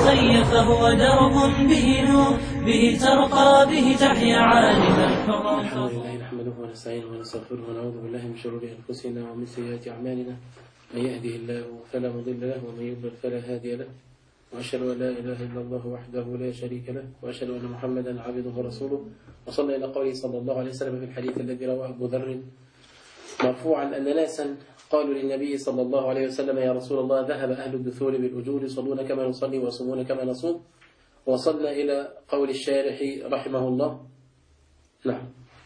الغي فهو درب به نور، به ترقى به تحيا عالما. الحمد لله نحمده ونستعينه ونستغفره ونعوذ بالله من شرور أنفسنا ومن سيئات أعمالنا، من يهده الله فلا مضل له ومن يضلل فلا هادي له، وأشهد أن لا إله إلا الله وحده لا شريك له، وأشهد أن محمدا عبده ورسوله. وصلى إلى قوله صلى الله عليه وسلم في الحديث الذي رواه أبو ذر مرفوعا أن ناسا قالوا للنبي صلى الله عليه وسلم: يا رسول الله، ذهب أهل الدثور بالأجور يصلون كما نصلي ويصومون كما نصوم. وصلنا إلى قول الشارح رحمه الله. نعم.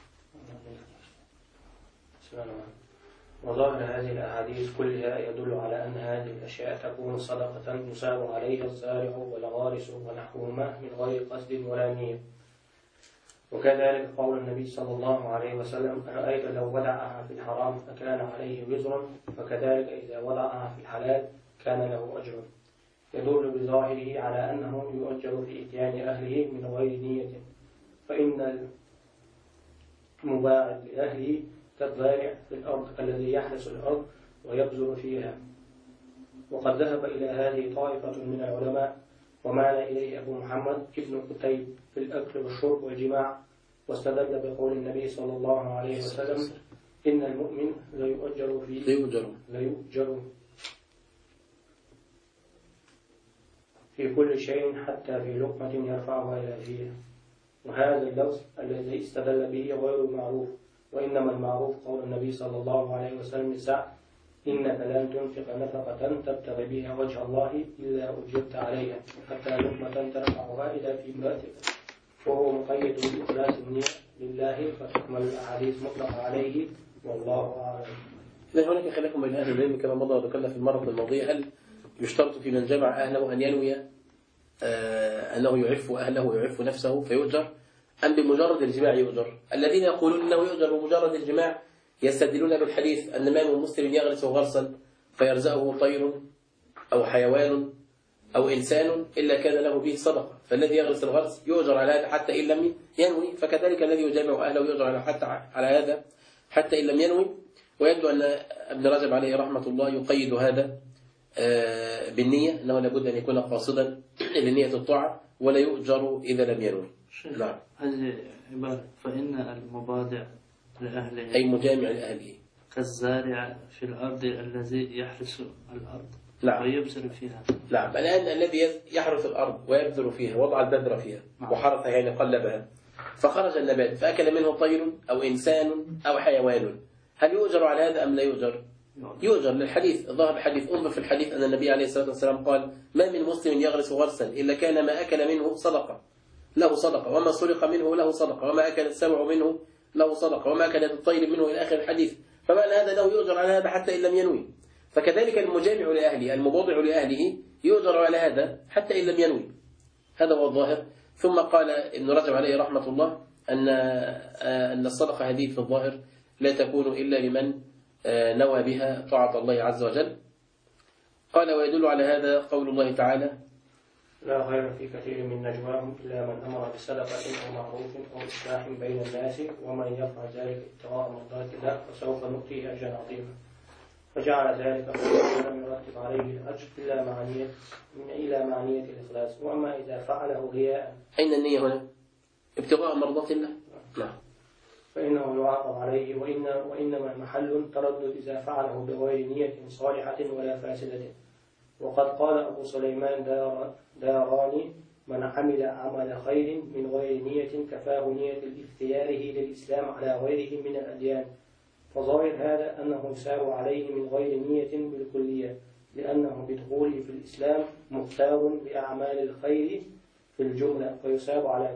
وظاهر هذه الأحاديث كلها يدل على أن هذه الأشياء تكون صدقة يثاب عليها الزارع والغارس ونحوهما من غير قصد ولا نية. وكذلك قول النبي صلى الله عليه وسلم: أرأيت لو وضعها في الحرام فكان عليه وزر، فكذلك إذا وضعها في الحلال كان له أجر. يدل بظاهره على أنه يؤجر في إتيان أهله من غير نية، فإن المباعد لأهله كالزارع في الأرض الذي يحرس الأرض ويبذر فيها. وقد ذهب إلى هذه طائفة من العلماء، ومال إليه أبو محمد ابن قتيب في الأكل والشرب والجماع، واستدل بقول النبي صلى الله عليه وسلم: إن المؤمن ليؤجر في كل شيء حتى في لقمة يرفعها إلى فيه. وهذا اللفظ الذي استدل به غير المعروف، وإنما المعروف قول النبي صلى الله عليه وسلم لسعد: إنك لن تنفق نفقة تبتغي بها وجه الله إلا أجرت عليها، حتى لقمة ترفعها إلى في امرأتك. وهو مقيد بإخلاص النية لله، فتكمل الأحاديث مطلقة عليه، والله أعلم. إذا هناك خلاف بين أهل العلم كما مضى وذكرنا في المرة الماضية: هل يشترط في من جمع أهله أن ينوي أنه يعف أهله ويعف نفسه فيؤجر، أم بمجرد الجماع يؤجر؟ الذين يقولون أنه يؤجر بمجرد الجماع يستدلون بالحديث أن ما من مسلم يغرس غرسا فيرزقه طير أو حيوان أو إنسان إلا كان له به صدقة، فالذي يغرس الغرس يؤجر على هذا حتى إن لم ينوي، فكذلك الذي يجامع أهله يؤجر على هذا حتى إن لم ينوي. ويبدو أن ابن رجب عليه رحمة الله يقيد هذا بالنية، أنه لابد أن يكون قاصدا لنية الطاعة، ولا يؤجر إذا لم ينوي. نعم. هذه عبارة: فإن المبادع لأهله أي مجامع لأهله كالزارع في الأرض الذي يحرس الأرض. نعم. ويبذر فيها. نعم. الآن الذي يحرث الأرض ويبذر فيها، وضع البذر فيها وحرثها يعني قلبها، فخرج النبات فأكل منه طير أو إنسان أو حيوان، هل يؤجر على هذا أم لا يؤجر؟ يؤجر للحديث. ظهر حديث انظر في الحديث أن النبي عليه الصلاة والسلام قال: ما من مسلم يغرس غرسا إلا كان ما أكل منه صدقة له صدقة، وما سرق منه له صدقة، وما أكل السبع منه له صدقة، وما أكل الطير منه إلى آخر الحديث. فمعنى هذا أنه يؤجر على هذا حتى إن لم ينوي. فكذلك المجامع لأهله المباضع لأهله يؤجر على هذا حتى إن لم ينوي. هذا هو الظاهر. ثم قال ابن رجب عليه رحمة الله أن الصدقة هذه في الظاهر لا تكون إلا لمن نوى بها طاعة الله عز وجل. قال: ويدل على هذا قول الله تعالى: لا خير في كثير من نجواهم إلا من أمر بصدقة أو معروف أو إصلاح بين الناس، ومن يفعل ذلك ابتغاء مرضات الله فسوف نؤتيه أجرا عظيما. فجعل ذلك ولم يرتب عليه الأجر إلا مع نية الإخلاص. وأما إذا فعله رياء، أين النية هنا؟ ابتغاء مرضات الله. نعم. فإنه يعاقب عليه، وإنما محل تردد إذا فعله بغير نية صالحة ولا فاسدة. وقد قال أبو سليمان داراني: من عمل عمل خير من غير نية كفاه نية اختياره للإسلام على غيره من الأديان. فظاهر هذا أنه يسار عليه من غير نية بالكلية، لأنه بدخوله في الإسلام مختار بأعمال الخير في الجملة، فيساب على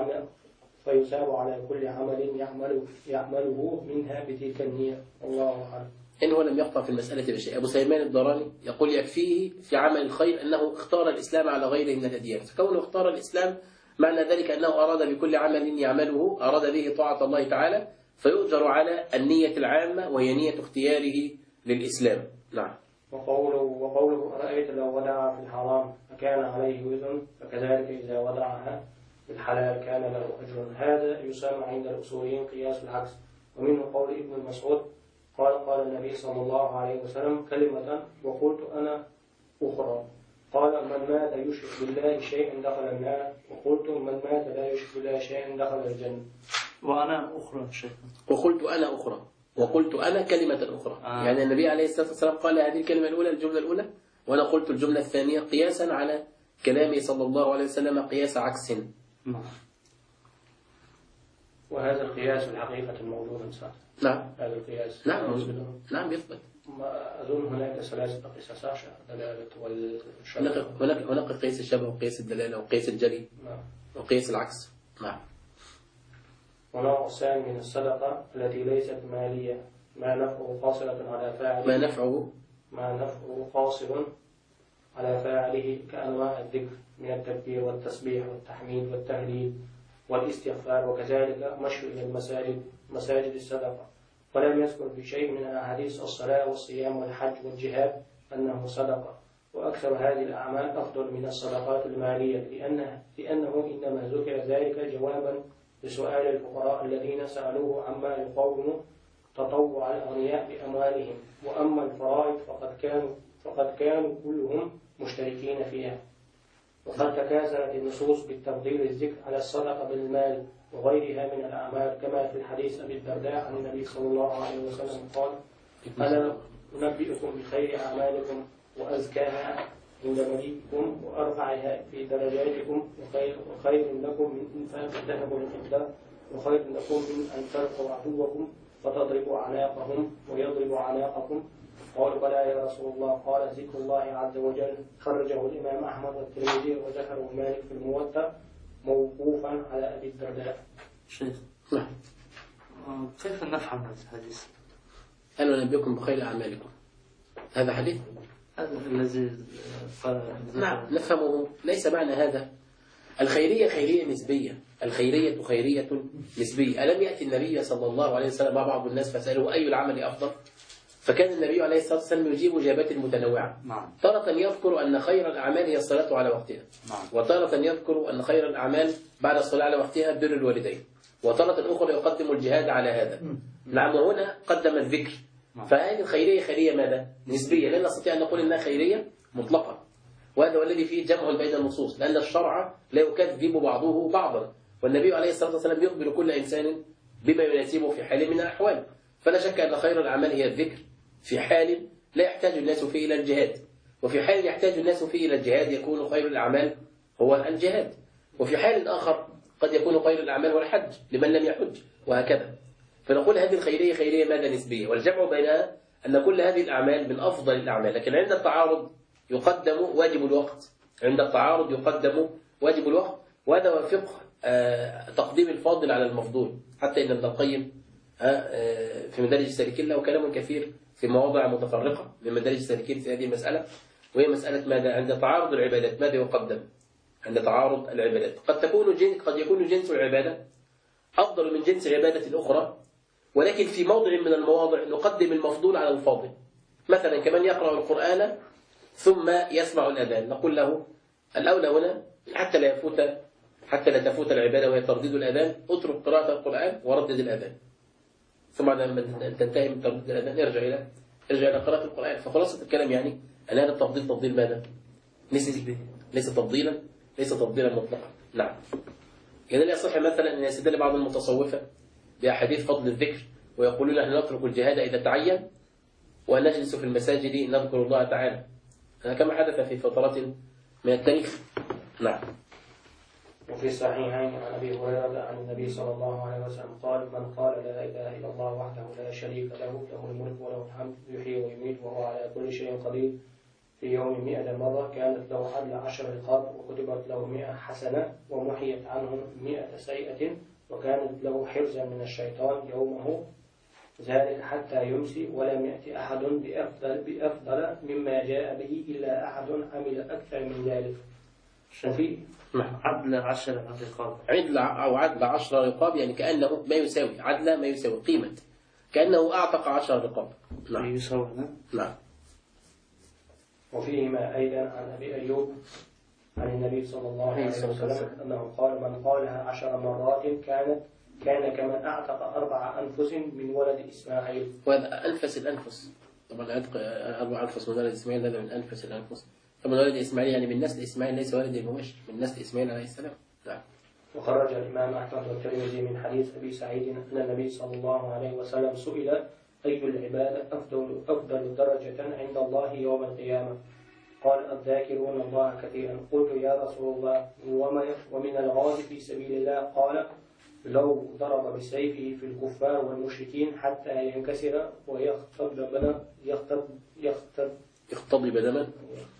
كل عمل يعمله منها بتلك النية. الله أعلم. إن هو لم يقطع في المسألة بشيء. أبو سليمان الداراني يقول: يكفيه في عمل الخير أنه اختار الإسلام على غيره من الأديان، فكونه اختار الإسلام معنى ذلك أنه أراد بكل عمل يعمله أراد به طاعة الله تعالى، فيؤجر على النية العامة وهي نية اختياره للإسلام. نعم. وقوله: أرأيت لو وضعها في الحرام فكان عليه وزر، فكذلك إذا وضعها في الحلال كان له أجر. هذا يسمى عند الأصوليين قياس العكس. ومنه قول ابن مسعود قال النبي صلى الله عليه وسلم كلمة وقلت أنا أخرى، قال: من من مات يشرك بالله شيئا دخل النار، وقلت من مات لا يشرك بالله شيئا دخل الجنة. وأنا أخرى شيء. وقلت أنا أخرى، وقلت أنا كلمة أخرى. يعني النبي عليه الصلاة والسلام قال هذه الكلمة الأولى الجملة الأولى، وأنا قلت الجملة الثانية قياسا على كلامه صلى الله عليه وسلم قياس عكس. وهذا القياس في الحقيقة موجود صح؟ نعم. هذا القياس نعم نعم يثبت. أظن هناك ثلاثة قصص الدلالة والشبه. هناك قياس الشبه وقياس الدلالة وقياس الجري. نعم. وقياس العكس. نعم. ونوع الثاني من الصدقة التي ليست مالية ما نفعه قاصرة على فاعله. ما نفعه قاصر على فاعله كأنواع الذكر من التكبير والتسبيح والتحميد والتهليل والاستغفار، وكذلك مشي إلى المساجد مساجد الصدقة. ولم يذكر في شيء من الأحاديث الصلاة والصيام والحج والجهاد أنه صدقة. وأكثر هذه الأعمال أفضل من الصدقات المالية لأنه إنما ذكر ذلك جوابا لسؤال الفقراء الذين سألوه عما يقوم تطوع الأغنياء بأموالهم. وأما الفرائض فقد كانوا كلهم مشتركين فيها. وقد تكاثرت النصوص بالتفضيل الذكر على الصدقة بالمال وغيرها من الأعمال، كما في الحديث أبي الدرداء عن النبي صلى الله عليه وسلم قال: ألا أنبئكم بخير أعمالكم وأزكاها عند مليككم وأرفعها في درجاتكم وخير لكم من إنفاق الذهب والفضة وخير لكم من أن تلقوا عدوكم فتضربوا أعناقهم ويضربوا أعناقكم. قالوا: بلى يا رسول الله. قال: ذكر الله عز وجل. خرجه الإمام أحمد والترمذي وذكره مالك في الموطأ موقوفا على أبي الدرداء. شيخ، كيف نفهم هذا الحديث؟ أنا أنبئكم بخير أعمالكم، هذا حديث؟ هذا الذي نعم نفهمه. ليس معنى هذا الخيرية خيرية نسبية، الخيرية خيرية نسبية. ألم يأتي النبي صلى الله عليه وسلم مع بعض الناس فسألوه أي العمل أفضل؟ فكان النبي عليه الصلاة والسلام يجيب إجابات متنوعة. تارة يذكر أن خير الأعمال هي الصلاة على وقتها، وتارة يذكر أن خير الأعمال بعد الصلاة على وقتها بر الوالدين، وتارة أخرى يقدم الجهاد على هذا. نعم. وهنا قدم الذكر. فهذه الخيرية خيرية ماذا؟ نسبية. لا نستطيع أن نقول أنها خيرية مطلقة، وهذا هو الذي فيه جمع بين النصوص، لأن الشرع لا يكذب بعضه بعضا، والنبي عليه الصلاة والسلام يخبر كل إنسان بما يناسبه في حال من الأحوال. فلا شك أن خير الأعمال هي الذكر في حال لا يحتاج الناس فيه إلى الجهاد، وفي حال يحتاج الناس فيه إلى الجهاد يكون خير الأعمال هو الجهاد، وفي حال آخر قد يكون خير الأعمال هو الحج لمن لم يحج، وهكذا. فنقول هذه الخيرية خيرية ماذا؟ نسبية. والجمع بينها أن كل هذه الأعمال من أفضل الأعمال، لكن عند التعارض يقدم واجب الوقت. عند التعارض يقدم واجب الوقت، وهذا هو فقه تقديم الفاضل على المفضول. حتى إن ابن القيم في مدارج السالكين له كلام كثير في مواضع متفرقة من مدارج السالكين في هذه المسألة، وهي مسألة ماذا؟ عند تعارض العبادات ماذا يقدم؟ عند تعارض العبادات قد يكون جنس العبادة أفضل من جنس العبادة الأخرى، ولكن في موضع من المواضع نقدم المفضول على الفاضل. مثلا كمن يقرأ القرآن ثم يسمع الأذان، نقول له الأولى هنا حتى لا تفوت العبادة وهي ترديد الأذان، اترك قراءة القرآن وردد الأذان، ثم لما تنتهي من ترديد الأذان ارجع إلى قراءة القرآن. فخلاصة الكلام يعني أن هذا التفضيل تفضيل ماذا؟ نسبي، ليس تفضيلا مطلقا. نعم. يعني لا يصح مثلا أن يستدل بعض المتصوفة بأحاديث فضل الذكر ويقولون نحن نترك الجهاد إذا تعين ونجلس في المساجد نذكر الله تعالى، هذا كما حدث في فترات من التاريخ. نعم. وفي الصحيحين عن أبي هريرة عن النبي صلى الله عليه وسلم قال: من قال لا إله إلا الله وحده لا شريك له له الملك وله الحمد يحيي ويميت وهو على كل شيء قدير في يوم 100 مرة كانت له عدل 10 رقاب وكتبت له 100 حسنة ومحيت عنه 100 سيئة وكانت له حرزا من الشيطان يومه ذلك حتى يمسي ولم يأتي أحد بأفضل مما جاء به إلا أحد عمل أكثر من ذلك. وفي عدل 10 رقاب، عدل 10 رقاب، يعني كأنه ما يساوي عدل ما يساوي قيمة، كأنه أعتق 10 رقاب. نعم. نعم. وفيهما أيضا عن أبي أيوب عن النبي صلى الله عليه وسلم أنه قال: من قالها 10 مرات كان كمن أعتق 4 أنفس من ولد إسماعيل. وهذا أنفس الأنفس، طبعا عتق 4 أنفس من ولد إسماعيل هذا من أنفس الأنفس، فمن ولد إسماعيل يعني من نسل إسماعيل، ليس ولد المباشر، من نسل إسماعيل عليه السلام. نعم. وخرج الإمام أحمد والترمذي من حديث أبي سعيد أن النبي صلى الله عليه وسلم سئل أي العبادة أفضل درجة عند الله يوم القيامة؟ قال الذاكرون الله كثيرا. قلت يا رسول الله ومن الغازي في سبيل الله؟ قال لو ضرب بسيفه في الكفار والمشركين حتى ينكسر يختضب دما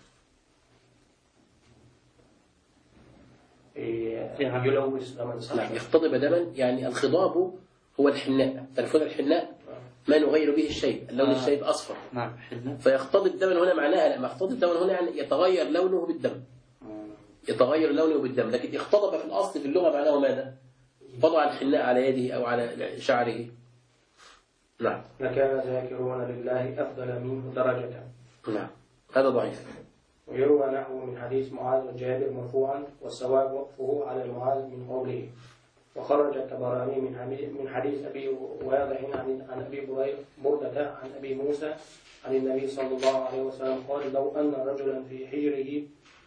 يلوث دما. نعم. يختضب دما يعني الخضاب هو الحناء، تعرفون الحناء ما نغير به الشيء، اللون الشيء أصفر. نعم حناء. فيختضب دما هنا معناها لما يختضب دما هنا يعني يتغير لونه بالدم، يتغير لونه بالدم. لكن اختضب في الأصل في اللغة معناه ماذا؟ وضع الحناء على يده أو على شعره. نعم. لكان ذاكرون لله أفضل منه درجة. نعم. هذا ضعيف. ويروى نحو من حديث معاذ وجابر مرفوعا والصواب وقفه على معاذ من قوله. وخرج الطبراني من حديث أبي واضح عن أبي بردة عن أبي موسى عن النبي صلى الله عليه وسلم قال لو أن رجلا في حجره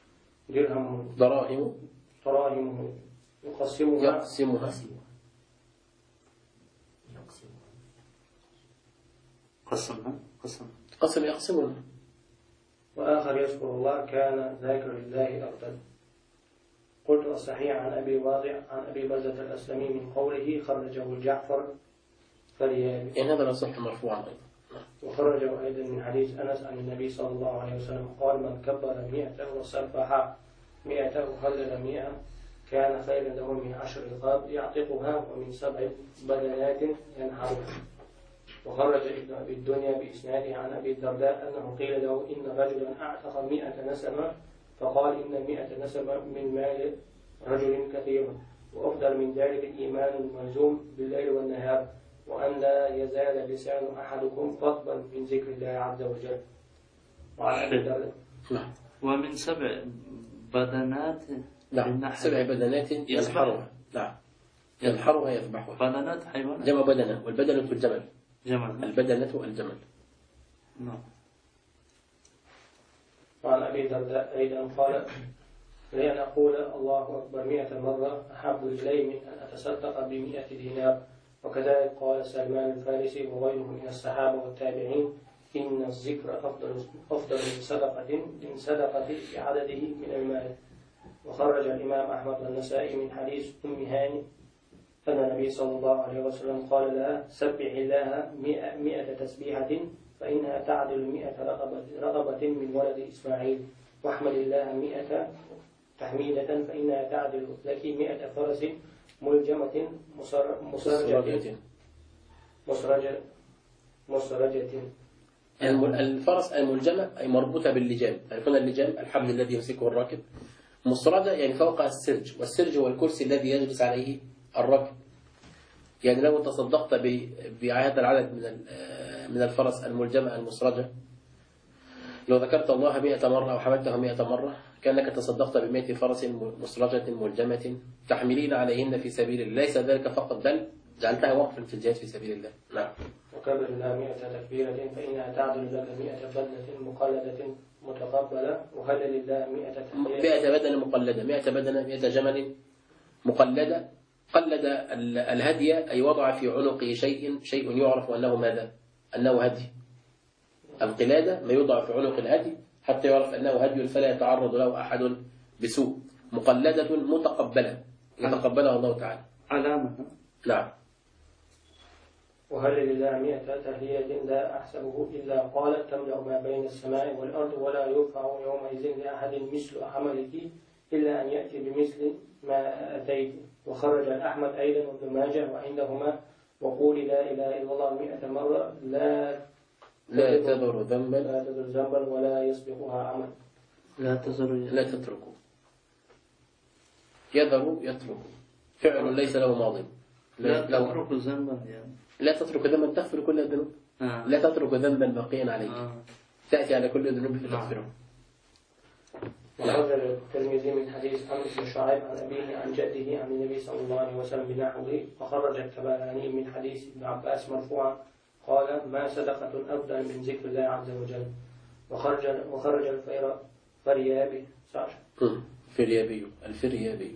دراهم يقسمها يقسمها وآخر يذكر الله كان ذاكر لله أفضل. قلت الصحيح عن أبي واضع عن أبي بزة الأسلمي من قوله خرجه الجعفر فليابي. يعني هذا لا صح مرفوعا أيضا. وخرجه أيضا من حديث أنس عن النبي صلى الله عليه وسلم قال من كبر 100 وسبح 100 وهلل 100 كان خيرا له من 10 رقاب يعتقها ومن 7 بدنات ينحرها. وخرج ابن أبي الدنيا بإسناده عن أبي الدرداء أنه قيل له إن رجلا أعتق 100 نسمة فقال إن 100 نسمة من مال رجل كثير وأفضل من ذلك الإيمان الملزوم بالليل والنهار وأن لا يزال لسان أحدكم رطبا من ذكر الله عز وجل. وعن أبي الدرداء ومن 7 بدنات. نعم. 7 بدنات ينحرها. نعم. ينحرها يذبحها. بدنات حيوان. جمع بدنة، والبدنة الجمل. جمل. البدنة الجمل. نعم. وعن أبي الدرداء أيضا قال لأن أقول الله أكبر 100 مرة أحب إلي من أن أتصدق ب100 دينار. وكذلك قال سلمان الفارسي وغيره من الصحابة والتابعين إن الذكر أفضل من صدقة بعدده من المال. وخرج الإمام أحمد والنسائي من حديث أم هاني أن النبي صلى الله عليه وسلم قال لها سبح الله 100 تسبيحة فإنها تعدل 100 رغبة من ولد إسماعيل واحمد الله 100 تحميدة فإنها تعدل لك 100 فرس ملجمة مسرجة. الفرس الملجمة أي مربوطة باللجام، تعرفون اللجام الحبل الذي يمسكه الراكب. مسرجة يعني فوقها السرج، والسرج هو الكرسي الذي يجلس عليه الراكب. يعني لو تصدقت بهذا العدد من الفرس الملجمة المسرجة، لو ذكرت الله 100 مرة أو حمدته 100 مرة كأنك تصدقت ب100 فرس مسرجة ملجمة تحملين عليهن في سبيل الله، ليس ذلك فقط بل جعلتها وقفا في الجهاد في سبيل الله. نعم. وكبر لها 100 تكبيرة فإنها تعدل لك 100 بدنة مقلدة متقبلة وهل لله 100 تحية 100 بدنة مقلدة، 100 بدنة 100 جمل مقلدة. قلد الهدي أي وضع في عنقه شيء يعرف أنه ماذا؟ أنه هدي. القلادة ما يوضع في عنق الهدي حتى يعرف أنه هدي فلا يتعرض له أحد بسوء. مقلدة متقبلة يتقبلها الله تعالى. علامة. نعم. وهل لله 100 تحية لا أحسبه إلا قال تملأ ما بين السماء والأرض ولا يرفع يومئذ لأحد مثل عملك إلا أن يأتي بمثل ما أتيت. وخرج أحمد أيضا وابن ماجه وعندهما وقول لا إله إلا الله 100 مرة لا تذر ذنبا ولا يسبقها عمل. لا تتركوا. يترك فعل ليس له ماضي. لا تترك ذنبا يعني. لا تترك ذنبا تغفر كل الذنوب. لا تترك ذنبا باقيا عليك. تأتي على كل الذنوب فتغفره. وخرج الترمذي من حديث عمرو بن شعيب عن أبيه عن جده عن النبي صلى الله عليه وسلم بنحوه. وخرج الطبراني من حديث ابن عباس مرفوعا قال ما صدقة أفضل من ذكر الله عز وجل. وخرج فريابي صح فريابي الفريابي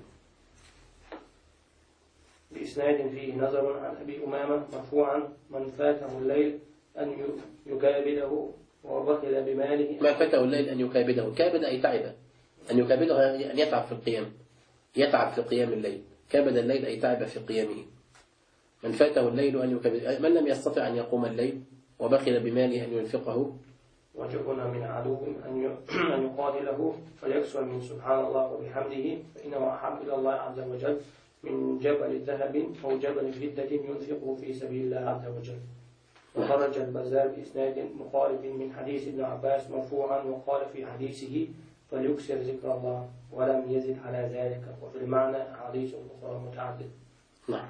بإسناد فيه نظر عن أبي أمامة مرفوعا: من فاته الليل أن يكابده وبخل بماله. ما فاته الليل أن يكابده، كابد أي تعب، أن يكابده أن يتعب في القيام، يتعب في قيام الليل، كابد الليل أي تعب في قيامه. من فاته الليل أن يكابده، من لم يستطع أن يقوم الليل وبخل بماله أن ينفقه. وجبنا من عدو أن يقاتله فليكسر من سبحان الله وبحمده، فإنه أحب إلى الله عز وجل من جبل ذهب أو جبل فضة ينفقه في سبيل الله عز وجل. وخرج البزار بإسناد مخالف من حديث ابن عباس مرفوعا، وقال في حديثه: فليكسر ذكر الله، ولم يزد على ذلك. وفي المعنى أحاديث أخرى متعددة. نعم.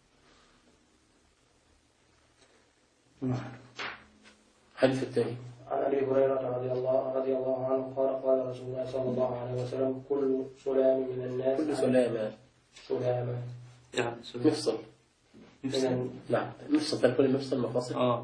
حديث الثاني عن أبي هريرة رضي الله عنه قال: قال رسول الله صلى الله عليه وسلم: كل سلام من الناس، كل سلامة يعني مفصل. نعم مفصل، تقول مفصل مفاصل. نعم.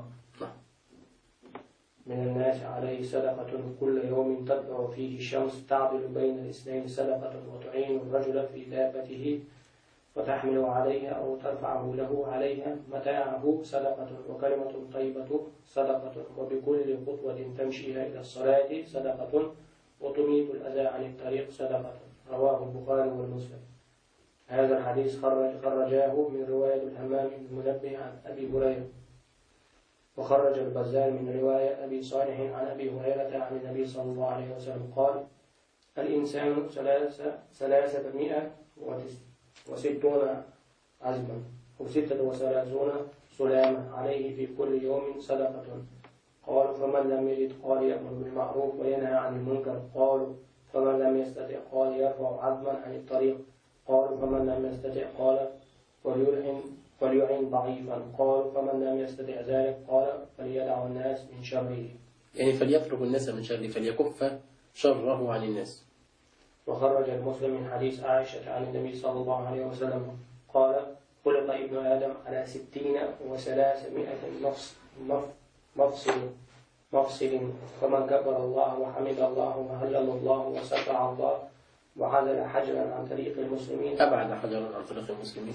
من الناس عليه صدقة كل يوم تطلع فيه الشمس، تعدل بين الاثنين صدقة، وتعين الرجل في دابته وتحمل عليها أو ترفعه له عليها متاعه صدقة، وكلمة طيبة صدقة، وبكل خطوة تمشيها إلى الصلاة صدقة، وتميت الأذى عن الطريق صدقة. رواه البخاري ومسلم. هذا الحديث خرجاه من رواية الهمام بن منبه عن أبي هريرة. وخرج البزار من رواية أبي صالح عن أبي هريرة عن النبي صلى الله عليه وسلم قال: الإنسان 360 عزما أو 36 سلامة، عليه في كل يوم صدقة. قالوا: فمن لم يجد؟ قال: يأمر بالمعروف وينهى عن المنكر. قالوا: فمن لم يستطع؟ قال: يرفع عظما عن الطريق. قالوا: فمن لم يستطع؟ قال: فليعن ضعيفا. قالوا: فمن لم يستطع ذلك؟ قال: فليدع الناس من شره، يعني فليترك الناس من شره، فليكف شره عن الناس. وخرج المسلم من حديث عائشة عن النبي صلى الله عليه وسلم قال: خلق ابن آدم على 60 و300 مفصل، فمن كبر الله وحمد الله وهلل الله وسبح الله وعزل حجرا عن طريق المسلمين، أبعد حجرا عن طريق المسلمين،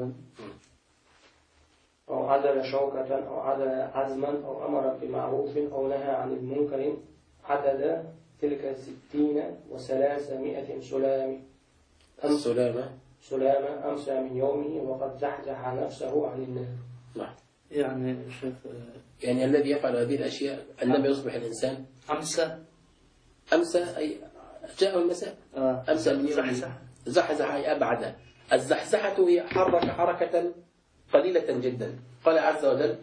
أو عزل شوكة أو عزل عزما أو أمر بمعروف أو نهى عن المنكر، عدد تلك 60 و300 سلامة أمسى من يومه وقد زحزح نفسه عن النار. نعم. يعني شيخ، يعني الذي يفعل هذه الأشياء عندما يصبح الإنسان أمسى أي جاءه المساء، أمسى من يومه، زحزح أي أبعد. الزحزحة هي حرك حركة قليلة جدا. قال عز وجل: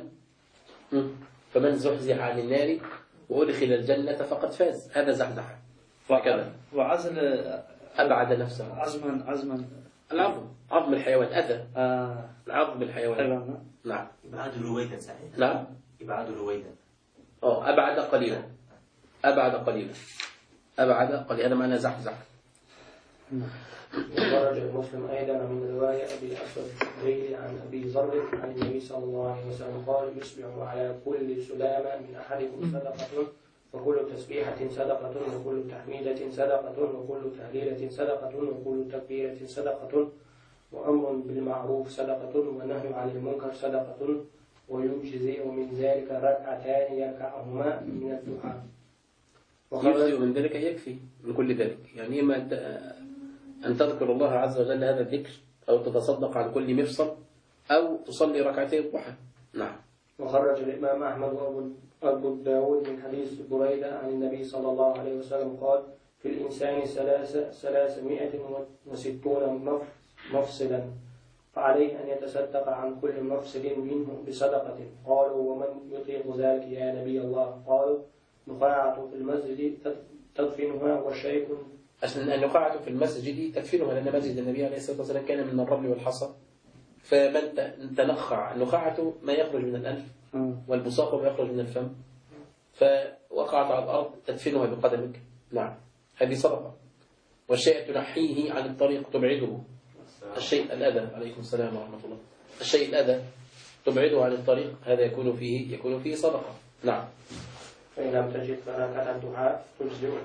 فمن زحزح عن النار وأدخل الجنة فقد فاز. هذا زحزح وكذا. وعزل أبعد نفسه. عزما العظم، عظم الحيوان، أذى العظم الحيوان. نعم. إبعاد رويدا صحيح. نعم. إبعاد رويدا. أبعد قليلا. هذا معنى زحزح. وخرج المسلم أيضا من رواية أبي الأسود الخدري عن أبي ذر عن النبي صلى الله عليه وسلم قال: يصبح على كل سلامة من أحدكم صدقة، وكل تسبيحة صدقة، وكل تحميدة صدقة، وكل تهليلة صدقة، وكل تكبيرة صدقة، وأمر بالمعروف صدقة، ونهي عن المنكر صدقة، ويجزئ من ذلك ركعتان يركعهما من الدعاء. يجزئ من ذلك يكفي من كل ذلك، يعني إما أن تذكر الله عز وجل هذا الذكر، أو تتصدق عن كل مفصل، أو تصلي ركعتي الضحى. نعم. وخرج الإمام أحمد وأبو داود من حديث بريدة عن النبي صلى الله عليه وسلم قال: في الإنسان 360 مفصلا، فعليه أن يتصدق عن كل مفصل منه بصدقة. قالوا: ومن يطيق ذلك يا نبي الله؟ قالوا: نقاعة في المسجد تدفنها وشيء. النقاعة في المسجد تدفنها، لأن مسجد النبي عليه الصلاة والسلام كان من الرمل والحصى، فمن تنخع. النقاعة ما يخرج من الأنف، والبصاق ما يخرج من الفم، فوقعت على الأرض تدفنها بقدمك. نعم، هذه صدقة. والشيء تنحيه عن الطريق، تبعده. الشيء الأذى، عليكم السلام ورحمة الله، الشيء الأذى تبعده عن الطريق، هذا يكون فيه صدقة. نعم. فإن لم تجد فركعة الدعاء تجزئ،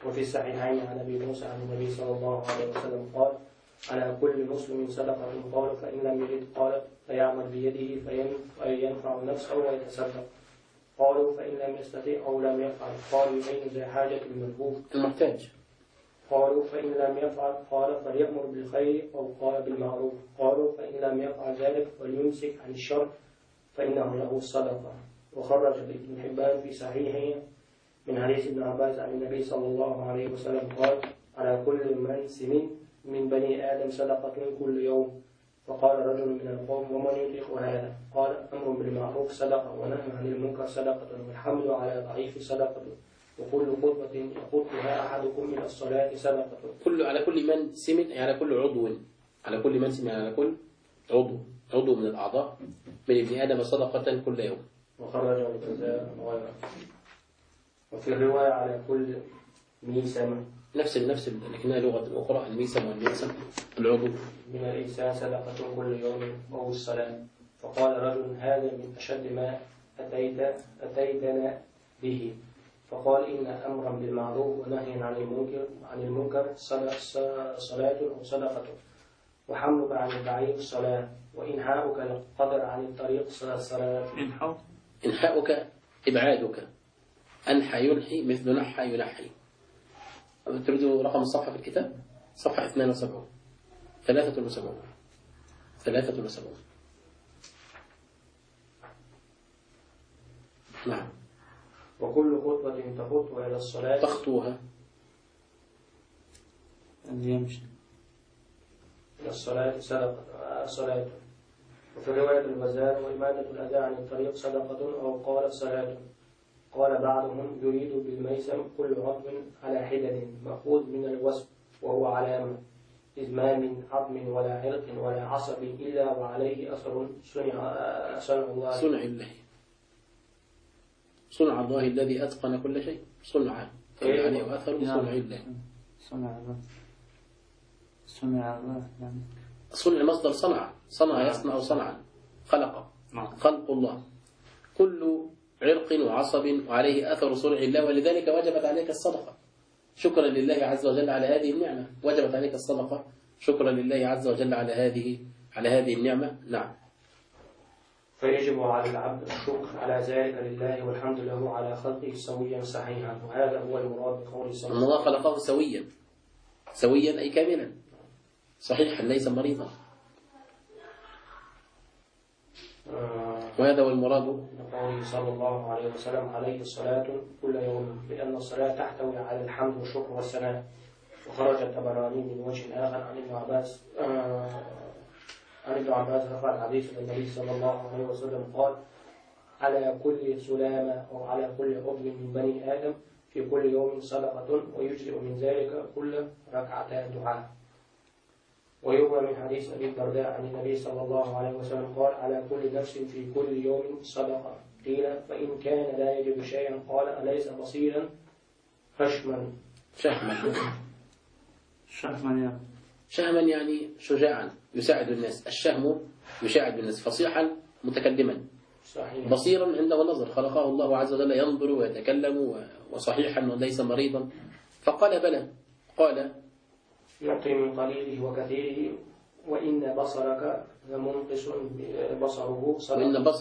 وفي الصحيحين عن أبي موسى عن النبي صلى الله عليه وسلم قال: على كل مسلم صدقة. قال: فإن لم يجد؟ قال: فيعمل بيده فينفع نفسه ويتصدق. قالوا: فإن لم يستطع أو لم يفعل؟ قالوا: يعين ذا حاجة الملهوف المحتاج. قالوا: فإن لم يفعل؟ قال: فليأمر بالخير أو قال بالمعروف. قالوا: فإن لم يفعل ذلك فليمسك عن الشر فإنه له الصدقة. وخرج ابن حبان في صحيحه من حديث ابن عباس عن النبي صلى الله عليه وسلم قال: على كل منسم من بني آدم صدقة كل يوم. فقال رجل من القوم: ومن يطيق هذا؟ قال: أمر بالمعروف صدقة، ونهي عن المنكر صدقة، والحمل على ضعيف صدقة، وكل خطبة يخطها أحدكم من الصلاة صدقة. على كل من سمن، يعني على كل عضو، على كل من سمن، على كل عضو من الأعضاء من ابن آدم صدقة كل يوم. وخرج الجزاء وغيره. وفي الرواية على كل ميسم، نفس لكنها لغة أخرى، الميسم والميسم العضو من الإنسان صدقة كل يوم وهو الصلاة. فقال رجل: هذا من أشد ما أتيتنا به. فقال: إن أمرا بالمعروف ونهي عن المنكر صلاة أو صدقة، وحملك عن الضعيف صلاة، وإنحاؤك القدر عن الطريق صلاة. إنحاؤك إبعادك. أنحى ينحي مثل نحى ينحي. تريدوا رقم الصفحة في الكتاب؟ صفحة 72 73. نعم. وكل خطوة تخطو إلى الصلاة تخطوها أن يمشي إلى الصلاة صلاة. وفي رواية البزار: وإمادة الأذى عن الطريق صدقة، أو قال صلاة. قال بعضهم: يريد بالميسم كل عضو على حدة مأخوذ من الوسم، وهو علامة، إذ ما من عظم ولا عرق ولا عصب إلا وعليه أثر صنع الله الذي أتقن كل شيء. صنع عليه أثر صنع الله. صنع الله يعني صنع مصدر صنع يصنع صنعا. خلق الله. كل عرق وعصب وعليه أثر صنع الله، ولذلك وجبت عليك الصدقة شكرا لله عز وجل على هذه النعمة. وجبت عليك الصدقة شكرا لله عز وجل على هذه النعمة. نعم. فيجب على العبد الشكر على ذلك لله، والحمد له على خلقه سويا صحيحا. وهذا هو المراد بقول صلى الله عليه وسلم: الله خلقه سويا أي كاملا صحيحا ليس مريضا. وهذا هو المراد بقوله صلى الله عليه وسلم: عليه الصلاة كل يوم، لأن الصلاة تحتوي على الحمد والشكر والثناء. وخرج الطبراني من وجه آخر عن ابن عباس رفع الحديث إلى النبي صلى الله عليه وسلم قال: على كل سلامة أو على كل عضو من بني آدم في كل يوم صدقة، ويجزئ من ذلك كل ركعتين دعاء. ويروى من حديث أبي الدرداء عن النبي صلى الله عليه وسلم قال: على كل نفس في كل يوم صدقة. قيل: فإن كان لا يجد شيئا قال: أليس بصيرا شهما يعني شجاعا يساعد الناس. الشهم يساعد الناس. فصيحا متكلما. صحيح. بصيرا عنده نظر، خلقه الله عز وجل ينظر ويتكلم، وصحيحا وليس مريضا. فقال: بلى. قال: يعطي من قليله وكثيره، وإن بصرك لمنقص بصره صدقة.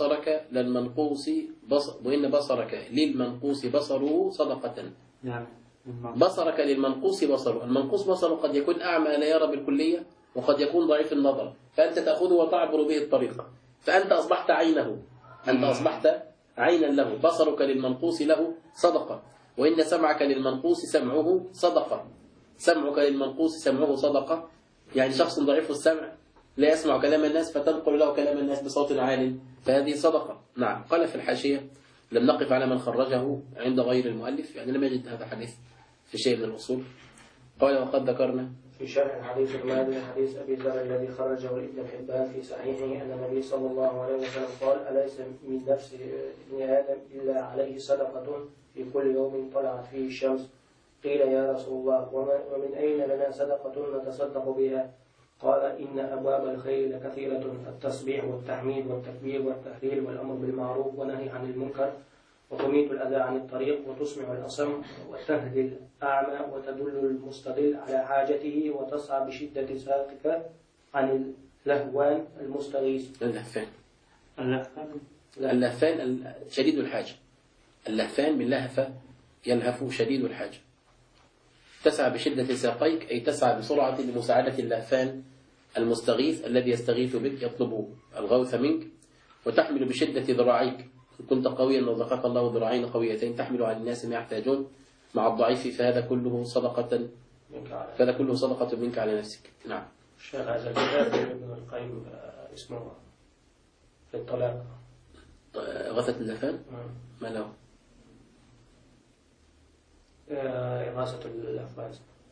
وإن بصرك للمنقوص بصره صدقة. يعني بصرك للمنقوص بصره. المنقوص بصره قد يكون أعمى لا يرى بالكلية، وقد يكون ضعيف النظر، فأنت تأخذه وتعبر به الطريق، فأنت أصبحت عينه، أنت أصبحت عينا له. بصرك للمنقوص له صدقة. وإن سمعك للمنقوص سمعه صدقة. سمعك للمنقوص سمعه صدقة، يعني شخص ضعيف السمع لا يسمع كلام الناس فتنقل له كلام الناس بصوت عال، فهذه صدقة. نعم. قال في الحاشية: لم نقف على من خرجه عند غير المؤلف، يعني لم يجد هذا الحديث في شيء من الأصول. قال: وقد ذكرنا في شرح الحديث الماضي حديث أبي ذر الذي خرجه ابن حبان في صحيحه أن النبي صلى الله عليه وسلم قال: أليس من نفس ابن آدم إلا عليه صدقة في كل يوم طلعت فيه الشمس؟ قيل: يا رسول الله، ومن أين لنا صدقة نتصدق بها؟ قال: إن أبواب الخير لكثيرة: التسبيح والتحميد والتكبير والتهليل والأمر بالمعروف والنهي عن المنكر وتميت الأذى عن الطريق وتسمع الأصم وتهدي الأعمى وتدل المستدل على حاجته وتسعى بشدة ساقك عن اللهوان المستغيث. اللهفان. اللهفان. اللهفان شديد الحاجة. اللهفان من لهف يلهف شديد الحاجة. تسعى بشدة ساقيك أي تسعى بسرعة لمساعدة اللهفان المستغيث الذي يستغيث بك يطلب الغوث منك. وتحمل بشدة ذراعيك إن كنت قويا رزقك الله ذراعين قويتين تحمل على الناس ما يحتاجون مع الضعيف فهذا كله صدقة منك على نفسك. نعم. الشيخ هذا الكتاب ابن القيم اسمه في الطلاق غثة اللهفان ما له؟ إغاثة اللهفان.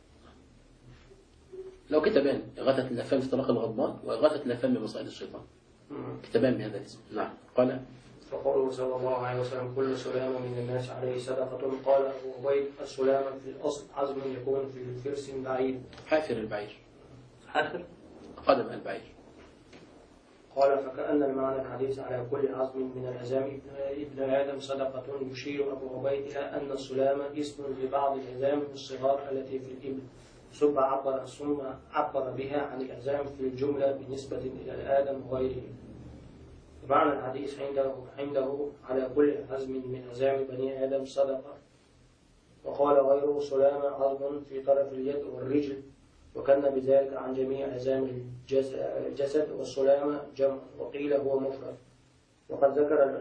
لو كتبان غثة اللهفان في طلاق الغضبان وغثة اللهفان بمصائد الشيطان كتبان بهذا الاسم. نعم. قال فقوله صلى الله عليه وسلم كل سلامة من الناس عليه صدقة. قال أبو عبيد السلامة في الأصل عزم يكون في فرس بعيد. حافر البعير. حافر قدم البعير. قال فكأن المعنى الحديث على كل عزم من العزام ابن آدم صدقة. يشير أبو عبيد إلى أن السلامة اسم لبعض العزام الصغار التي في الإبل ثم عبر بها عن العزام في الجملة بالنسبة إلى الآدم وغيره. معنى الحديث عنده على كل عزم من عزام بني آدم صدقة. وقال غيره سلامة عظم في طرف اليد والرجل وكان بذلك عن جميع عزام الجسد والسلامة جمع وقيل هو مفرد. وقد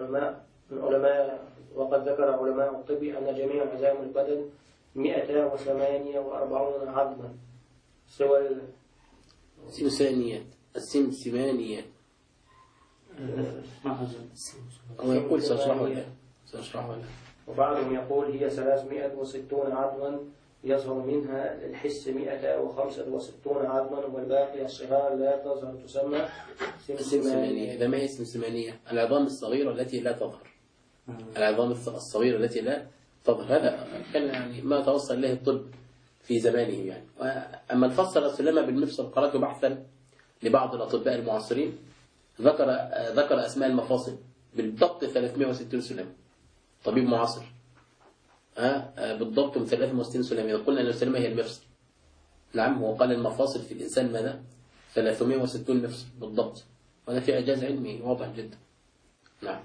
ذكر علماء الطب أن جميع عزام البدن 148 عظما سوى السمسمانيات. هو يقول سأشرحه ولا وبعضهم يقول هي 360 عظما يظهر منها الحس 165 عظما والباقي الصغار لا تظهر تسمى سمسمانية. إذا ما هي سمسمانية؟ العظام الصغيرة التي لا تظهر. العظام الصغيرة التي لا تظهر. هذا كان يعني ما توصل إليه الطب في زمانه يعني. أما الفصل السلامة بالمفصل قرأت بحثا لبعض الأطباء المعاصرين ذكر أسماء المفاصل بالضبط 360 سلامة. طبيب معاصر بالضبط من 360 سلامة. إذا قلنا أن السلامة هي المفصل. نعم. هو قال المفاصل في الإنسان ماذا؟ 360 مفصل بالضبط. وهذا في إعجاز علمي واضح جدا. نعم.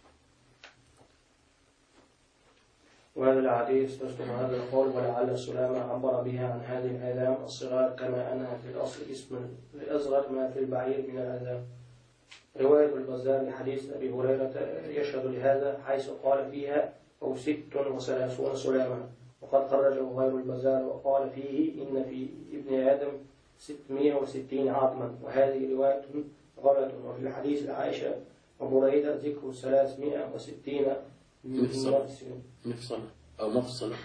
وهذا الحديث يصدق هذا القول ولعل السلامة عبر بها عن هذه العظام الصغار كما أنها في الأصل اسم لأصغر ما في البعير من العظام. رواية البزار لحديث أبي هريرة يشهد لهذا حيث قال فيها أو 36 سلامة. وقد خرجه غير البزار وقال فيه إن في ابن آدم 660 عظما وهذه رواية غلط. وفي الحديث لعائشة وبريدة ذكر 360 مفصلا أو مفصلا.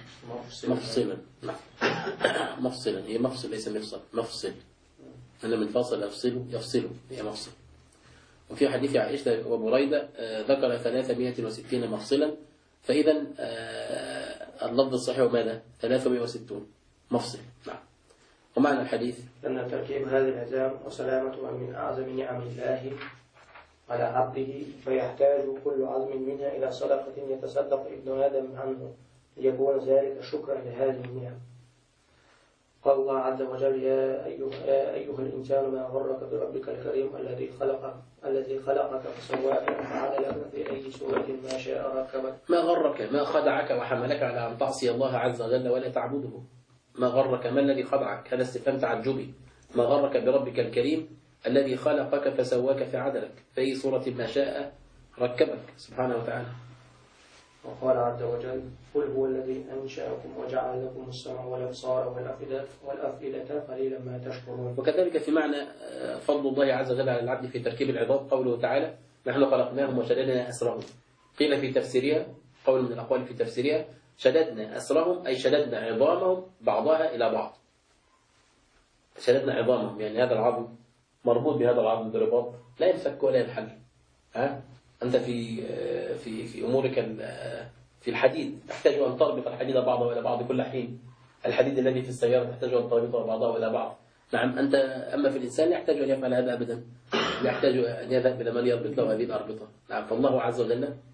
مفصلا هي مفصل ليس مفصل. مفصل أنا من فاصل يفصله هي مفصل. وفي حديث عائشة وبريدة ذكر 360 مفصلا. فإذا اللفظ الصحيح ماذا؟ 360 مفصل. نعم. ومعنى الحديث أن تركيب هذه العظام وسلامتها من أعظم نعم الله على عبده فيحتاج كل عظم منها إلى صدقة يتصدق ابن آدم عنه ليكون ذلك شكرا لهذه النعم. قال الله عز وجل يا أيها الإنسان ما غرك بربك الكريم الذي خلقك فسواك فعدلك في أي سورة ما شاء ركبك. ما غرك ما خدعك وحملك على أن تعصي الله عز وجل ولا تعبده. ما غرك ما الذي خدعك؟ هذا استفهام تعجبي. ما غرك بربك الكريم الذي خلقك فسواك فعدلك في أي صورة ما شاء ركبك سبحانه وتعالى. وقال عز وجل قل هو الذي أنشأكم وجعل لكم السمع والأبصار والأفئدة قليلا ما تشكرون. وكذلك في معنى فضل الله عز وجل على العبد في تركيب العظام قوله تعالى نحن خلقناهم وشددنا أسرهم. قيل في تفسيرها قول من الأقوال في تفسيرها شددنا أسرهم أي شددنا عظامهم بعضها إلى بعض. شددنا عظامهم يعني هذا العظم مربوط بهذا العظم برباط لا ينفك ولا ينحل. أنت في أمورك في الحديد تحتاج أن تربط الحديد بعضه إلى بعض كل حين. الحديد الذي في السيارة تحتاج أن تربط بعضه إلى بعض. نعم. أنت أما في الإنسان لا يحتاج أن يفعل هذا أبدا. لا يحتاج أن يذهب إلى من يربط له هذه الأربطة. نعم. فالله عز وجل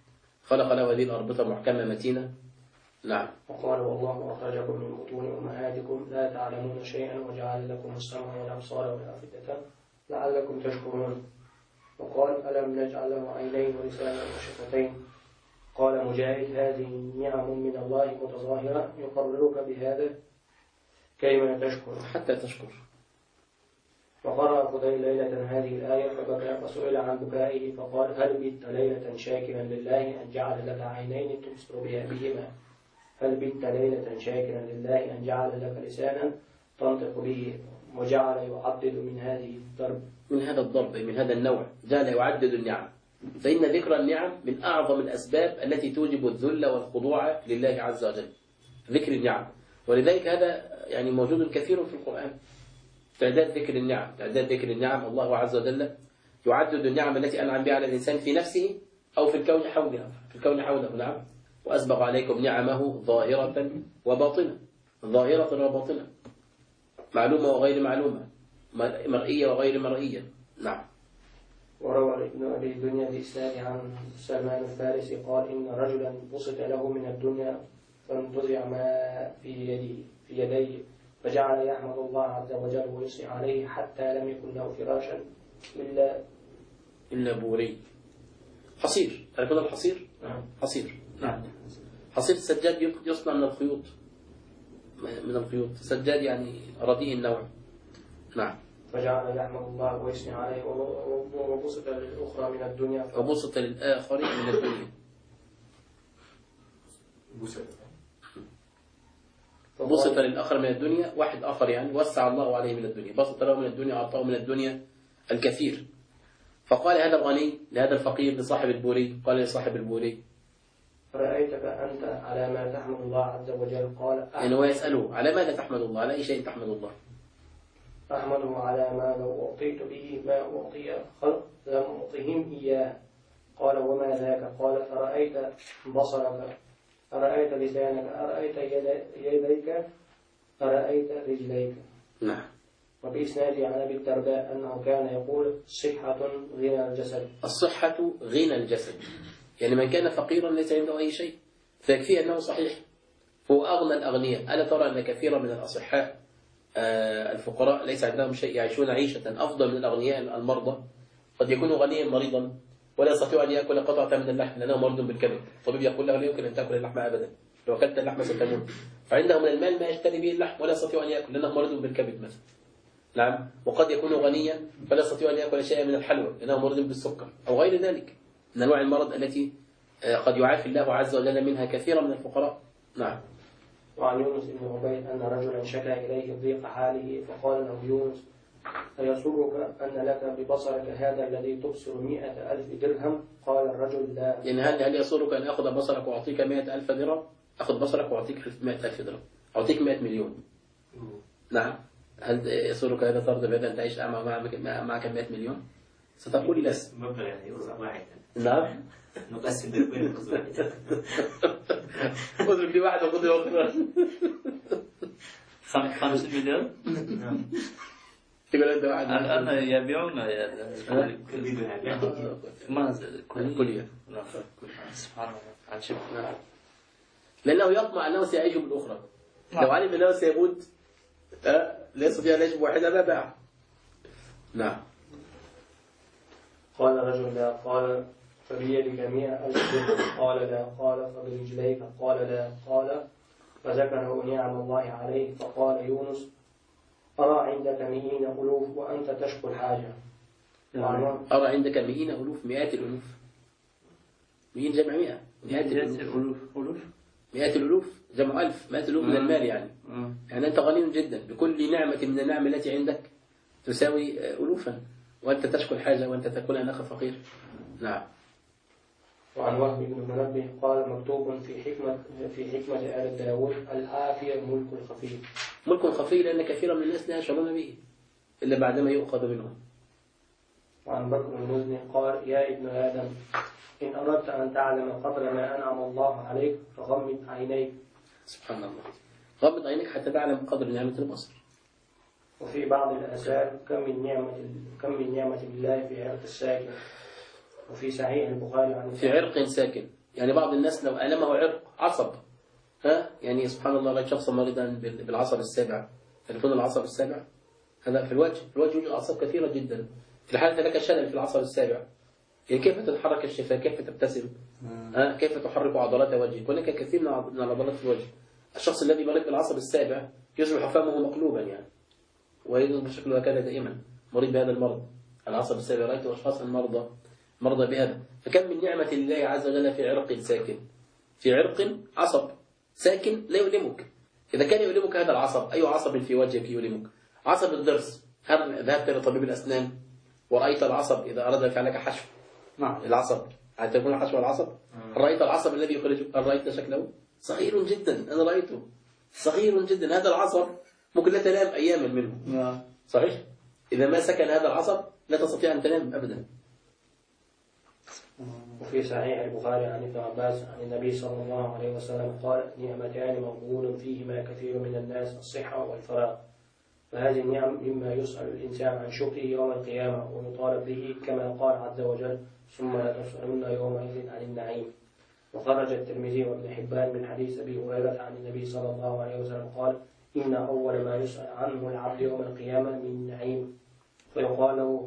خلق له هذه الأربطة محكمة متينة. نعم. وقال والله أخرجكم من بطون أمهاتكم لا تعلمون شيئا وجعل لكم السمع والأبصار والأفئدة لعلكم تشكرون. وقال ألم نجعل له عينين ولسانا وشفتين. قال مجاهد هذه نعم من الله متظاهرة يقررك بهذا كيما تشكر حتى تشكر. وقرأ فضيل ليلة هذه الآية فبكى فسئل عن بكائه فقال هل بت ليلة شاكرا لله أن جعل لك عينين تبصر بهما هل بت ليلة شاكرا لله أن جعل لك لسانا تنطق به وجعل يعدد من هذه الضرب من هذا الضرب من هذا النوع جعل يعدد النعم. فإن ذكر النعم من أعظم الأسباب التي توجب الذل والخضوع لله عز وجل. ذكر النعم. ولذلك هذا يعني موجود كثير في القرآن. تعداد ذكر النعم. تعداد ذكر النعم الله عز وجل يعدد النعم التي أنعم بها على الإنسان في نفسه أو في الكون حوله. في الكون حوله. نعم. وأسبغ عليكم نعمه ظاهرة وباطنة. ظاهرة وباطنة. معلومة وغير معلومة. مرئية وغير مرئية. نعم. وروى ابن أبي الدنيا بإسناد عن سلمان الفارسي قال إن رجلا بسط له من الدنيا فانتزع ما في يديه فجعل يحمد الله عز وجل ويثني عليه حتى لم يكن له فراشا إلا بوري. حصير. تعرف هذا الحصير؟ حصير. نعم. حصير السجاد يصنع من الخيوط. من الخيوط. السجاد يعني رديء النوع. نعم. فجعل يحمد الله ويثني عليه وبسط للأخرى من الدنيا وبسط للآخر من الدنيا. بسط للآخر من الدنيا. واحد آخر يعني وسع الله عليه من الدنيا. بسط له من الدنيا أعطاه من الدنيا الكثير. فقال هذا الغني لهذا الفقير لصاحب البوري قال لصاحب البوري رأيتك أنت على ما تحمد الله عز وجل قال يعني هو يسأله على ماذا تحمد الله على أي شيء تحمد الله أحمده على ما لو أعطيت به ما أعطي خلق لم أعطهم إياه. قال وما ذاك قال أرأيت بصرك أرأيت لسانك أرأيت يديك أرأيت رجليك. نعم. وبإسناد عن أبي الدرداء أنه كان يقول صحة غنى الجسد. الصحة غنى الجسد. يعني من كان فقيرا ليس عنده أي شيء فيكفيه أنه صحيح هو أغنى الأغنياء. ألا ترى أن كثيرا من الأصحاء الفقراء ليس عندهم شيء يعيشون عيشة أفضل من الأغنياء المرضى. قد يكون غنيا مريضا ولا يستطيع أن يأكل قطعة من اللحم لأنه مرض بالكبد. الطبيب يقول له لا يمكن أن تأكل اللحم أبدا لو أكلت اللحم ستموت. فعنده من المال ما يشتري به اللحم ولا يستطيع أن يأكل لأنه مريض بالكبد مثلا. نعم. وقد يكون غنيا فلا يستطيع أن يأكل شيئا من الحلوى لأنه مريض بالسكر أو غير ذلك من أنواع المرض التي قد يعافي الله عز وجل منها كثيرا من الفقراء. نعم. وعن يونس بن عبيد أن رجلا شكى إليه ضيق حاله فقال له يونس أيسرك أن لك ببصرك هذا الذي تبصر 100,000 درهم؟ قال الرجل لا. يعني هل يسرك أن أخذ بصرك وأعطيك 100,000 درهم؟ أخذ بصرك وأعطيك 100,000 درهم أعطيك 100 مليون. نعم. هل يسرك هذا ترضى بهذا أن تعيش معك 100 مليون؟ ستقول لا. مبلغ يعني يوزع واحد. نعم. نقسم بين القسم واحد. خذ لي واحد وخذ لي أخرى. 50 مليون؟ يقول أنت واحد. الآن يبيعون ما كلية. سبحان الله عجيب. لأنه يطمع أنه سيعيش بالأخرى. لو علم أنه سيموت لا يستطيع أن يعيش بواحدة لا باع. نعم. قال رجل لا. قال فبيدك 100,000 درهم؟ قال لا. قال فبرجليك؟ قال لا. قال فذكره نعم الله عليه فقال يونس أرى عندك 100,000 وأنت تشكو الحاجة. أرى عندك 100,000 مئات الألوف. 100 جمع 100 مئات الألوف. مئات الألوف جمع 1000 مئات الألوف من المال يعني. يعني أنت غني جدا بكل نعمة من النعم التي عندك تساوي ألوفا وأنت تشكو الحاجة وأنت تكون أنك فقير. نعم. وعن وهب بن منبه قال مكتوب في حكمة آل داود العافية ملك خفي. ملك خفي لأن كثيرا من الناس لا يشعرون به إلا بعدما يؤخذ منهم. وعن بكر المزني قال يا ابن آدم إن أردت أن تعلم قدر ما أنعم الله عليك فغمض عينيك. سبحان الله. غمض عينيك حتى تعلم قدر نعمة البصر. وفي بعض الآثار كم من نعمة الله في عرق الساكن. وفي صحيح البخاري عن في عرق ساكن يعني بعض الناس لو ألمه عرق عصب، يعني سبحان الله رأيت شخصا مريضا بالعصب السابع، تلفون العصب السابع، هذا في الوجه يوجد أعصاب كثيرة جدا، في الحالة لك شلل في العصب السابع، يعني كيف تتحرك الشفاه، كيف تبتسم، كيف تحرك عضلات وجهك، هناك كثير من عضلات الوجه. الشخص الذي مريض بالعصب السابع يصبح فمه مقلوبا يعني، ويصبح شكله هكذا دائما، مريض بهذا المرض العصب السابع. رأيت أشخاصا مرضى بهذا. فكم من نعمة الله عز وجل في عرق ساكن، في عرق عصب ساكن لا يؤلمك. إذا كان يؤلمك هذا العصب، أي عصب في وجهك يؤلمك؟ عصب الضرس، هل ذهبت إلى طبيب الأسنان ورأيت العصب إذا أراد يفعل لك حشو؟ نعم. العصب هل تكون حشو العصب؟ رأيت العصب الذي يخرجك؟ هل رأيت شكله؟ صغير جدا، أنا رأيته صغير جدا. هذا العصب ممكن لا تنام أياما منه. صحيح؟ إذا ما سكن هذا العصب لا تستطيع أن تنام أبدا. وفي صحيح البخاري عن ابن عباس عن النبي صلى الله عليه وسلم قال: نعمتان مغبون فيهما كثير من الناس، الصحة والفراغ. فهذه النعم مما يسأل الإنسان عن شكره يوم القيامة ويطالب به، كما قال عز وجل: ثم لا تسألن يومئذ عن النعيم. وخرج الترمذي وابن حبان من حديث أبي هريرة عن النبي صلى الله عليه وسلم قال: إن أول ما يسأل عنه العبد يوم القيامة من النعيم، فيقال له: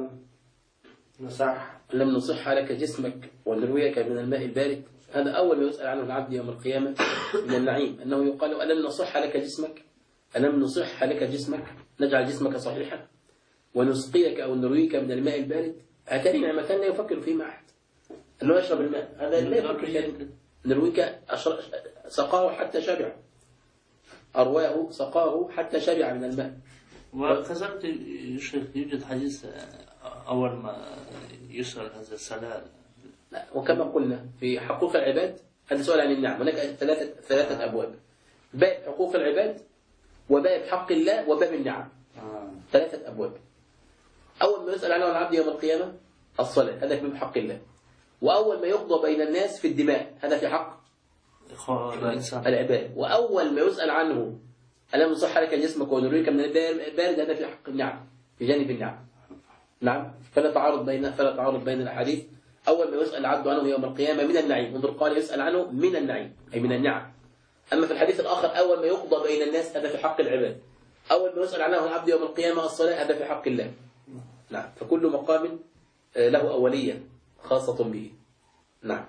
لم نصح لك جسمك ونرويك من الماء البارد. هذا أول ما يسأل عنه العبد يوم القيامة من النعيم، أنه يقال: ألم نصح لك جسمك؟ ألم نصح لك جسمك، نجعل جسمك صحيحا، ونسقيك أو نرويك من الماء البارد. هاتان نعمتان لا يفكر فيهما أحد. أنه يشرب الماء، هذا لا يفكر فيه. نرويك سقاه حتى شبع، أرواه سقاه حتى شبع من الماء. وكذلك يوجد حديث أول ما يسأل هذا السلام. وكما قلنا في حقوق العباد، هذا سؤال عن النعم، هناك ثلاثة أبواب: باب حقوق العباد، وباب حق الله، وباب النعم. 3 أبواب. أول ما يسأل عنه العبد يوم القيامة الصلاة، هذا في حق الله. وأول ما يقضى بين الناس في الدماء، هذا في حق العباد. وأول ما يسأل عنه ألم نصح لك جسمك ونريك من البارد، هذا في حق النعم، في جانب النعم. نعم، فلا تعارض بين الأحاديث. أول ما يسأل العبد عنه يوم القيامة من النعيم، انظر قال يسأل عنه من النعيم أي من النعم. أما في الحديث الآخر أول ما يقضى بين الناس، هذا في حق العباد. أول ما يسأل عنه العبد يوم القيامة الصلاة، هذا في حق الله. نعم، فكل مقام له أولية خاصة به. نعم.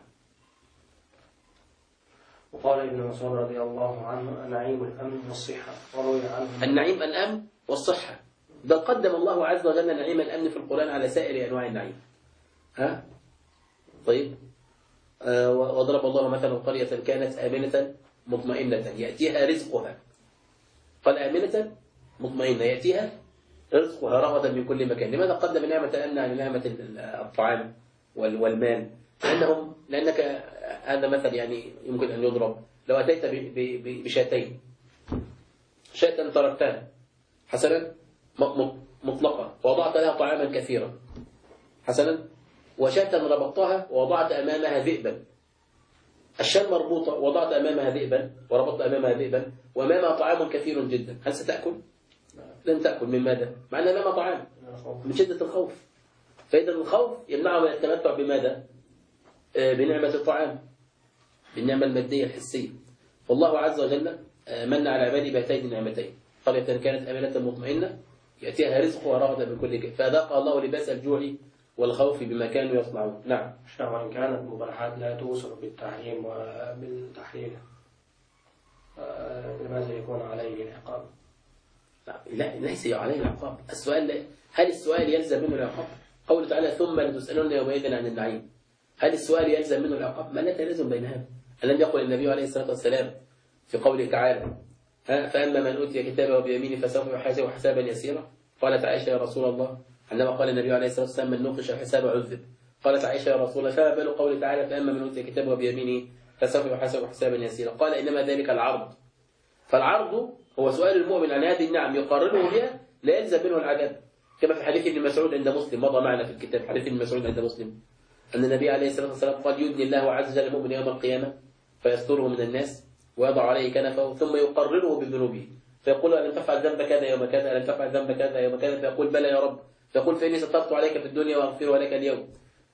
وقال ابن مسعود رضي الله عنه: النعيم الأمن والصحة. وروي عنه النعيم الأمن والصحة، بل قدم الله عز وجل نعيم الأمن في القرآن على سائر أنواع النعيم. طيب، وضرب الله مثلا قرية كانت آمنة مطمئنة يأتيها رزقها، قال آمنة مطمئنة يأتيها رزقها رغدا من كل مكان. لماذا قدم نعمة الأمن عن نعمة الطعام والمال؟ لأنك هذا مثل يعني يمكن أن يضرب. لو أتيت بشاتين، شاة تركتها حسنا مطلقة ووضعت لها طعاما كثيرا حسنا، وشاة ربطتها ووضعت أمامها ذئبا. الشاة مربوطة ووضعت أمامها ذئبا وربطت أمامها ذئبا وأمامها طعام كثير جدا، هل ستأكل؟ لن تأكل. من ماذا؟ مع أن أمامها طعام، من شدة الخوف. فإذا الخوف يمنعه من التمتع بماذا؟ بنعمة الطعام، بالنعمة المادية الحسية. والله عز وجل من على عباده بهاتين النعمتين: قرية كانت آمنة مطمئنة يأتيها رزقها رغدا من كل مكان، فأذاق الله لباس الجوع والخوف بما كانوا يصنعون. نعم. وإن كانت مباحات لا توصف بالتحريم وبالتحليل، لماذا يكون عليه العقاب؟ لا، ليس عليه العقاب. السؤال هل السؤال يلزم منه العقاب؟ قوله تعالى: ثم لتسألن يومئذ عن النعيم، هل السؤال يلزم منه العقاب؟ ما لا تلازم بينها. ألم يقل النبي عليه الصلاة والسلام في قوله تعالى: فأما من أوتي كتابه بيمينه فسوف يحاسب حسابا يسيرا؟ قالت عائشة: يا رسول الله، عندما قال النبي عليه الصلاة والسلام: من نوقش الحساب عذب. قالت عائشة: يا رسول الله، فما بال قوله تعالى: فأما من أوتي كتابه بيمينه فسوف يحاسب حسابا يسيرا؟ قال: إنما ذلك العرض. فالعرض هو سؤال المؤمن عن هذه النعم يقرره بها، لا يلزم منه العذاب، كما في حديث ابن مسعود عند مسلم، مضى معنا في الكتاب حديث ابن مسعود عند مسلم، أن النبي عليه الصلاة والسلام قال: يدني الله عز وجل المؤمن يوم القيامة فيستره من الناس ويضع عليه كنفه ثم يقرره بذنوبه، فيقول: ألم تفعل ذنب كذا يوم كذا، ألم تفعل ذنب كذا يوم كذا؟ فيقول: بلى يا رب. فيقول: فإني سترت عليك في الدنيا وأغفرها لك اليوم.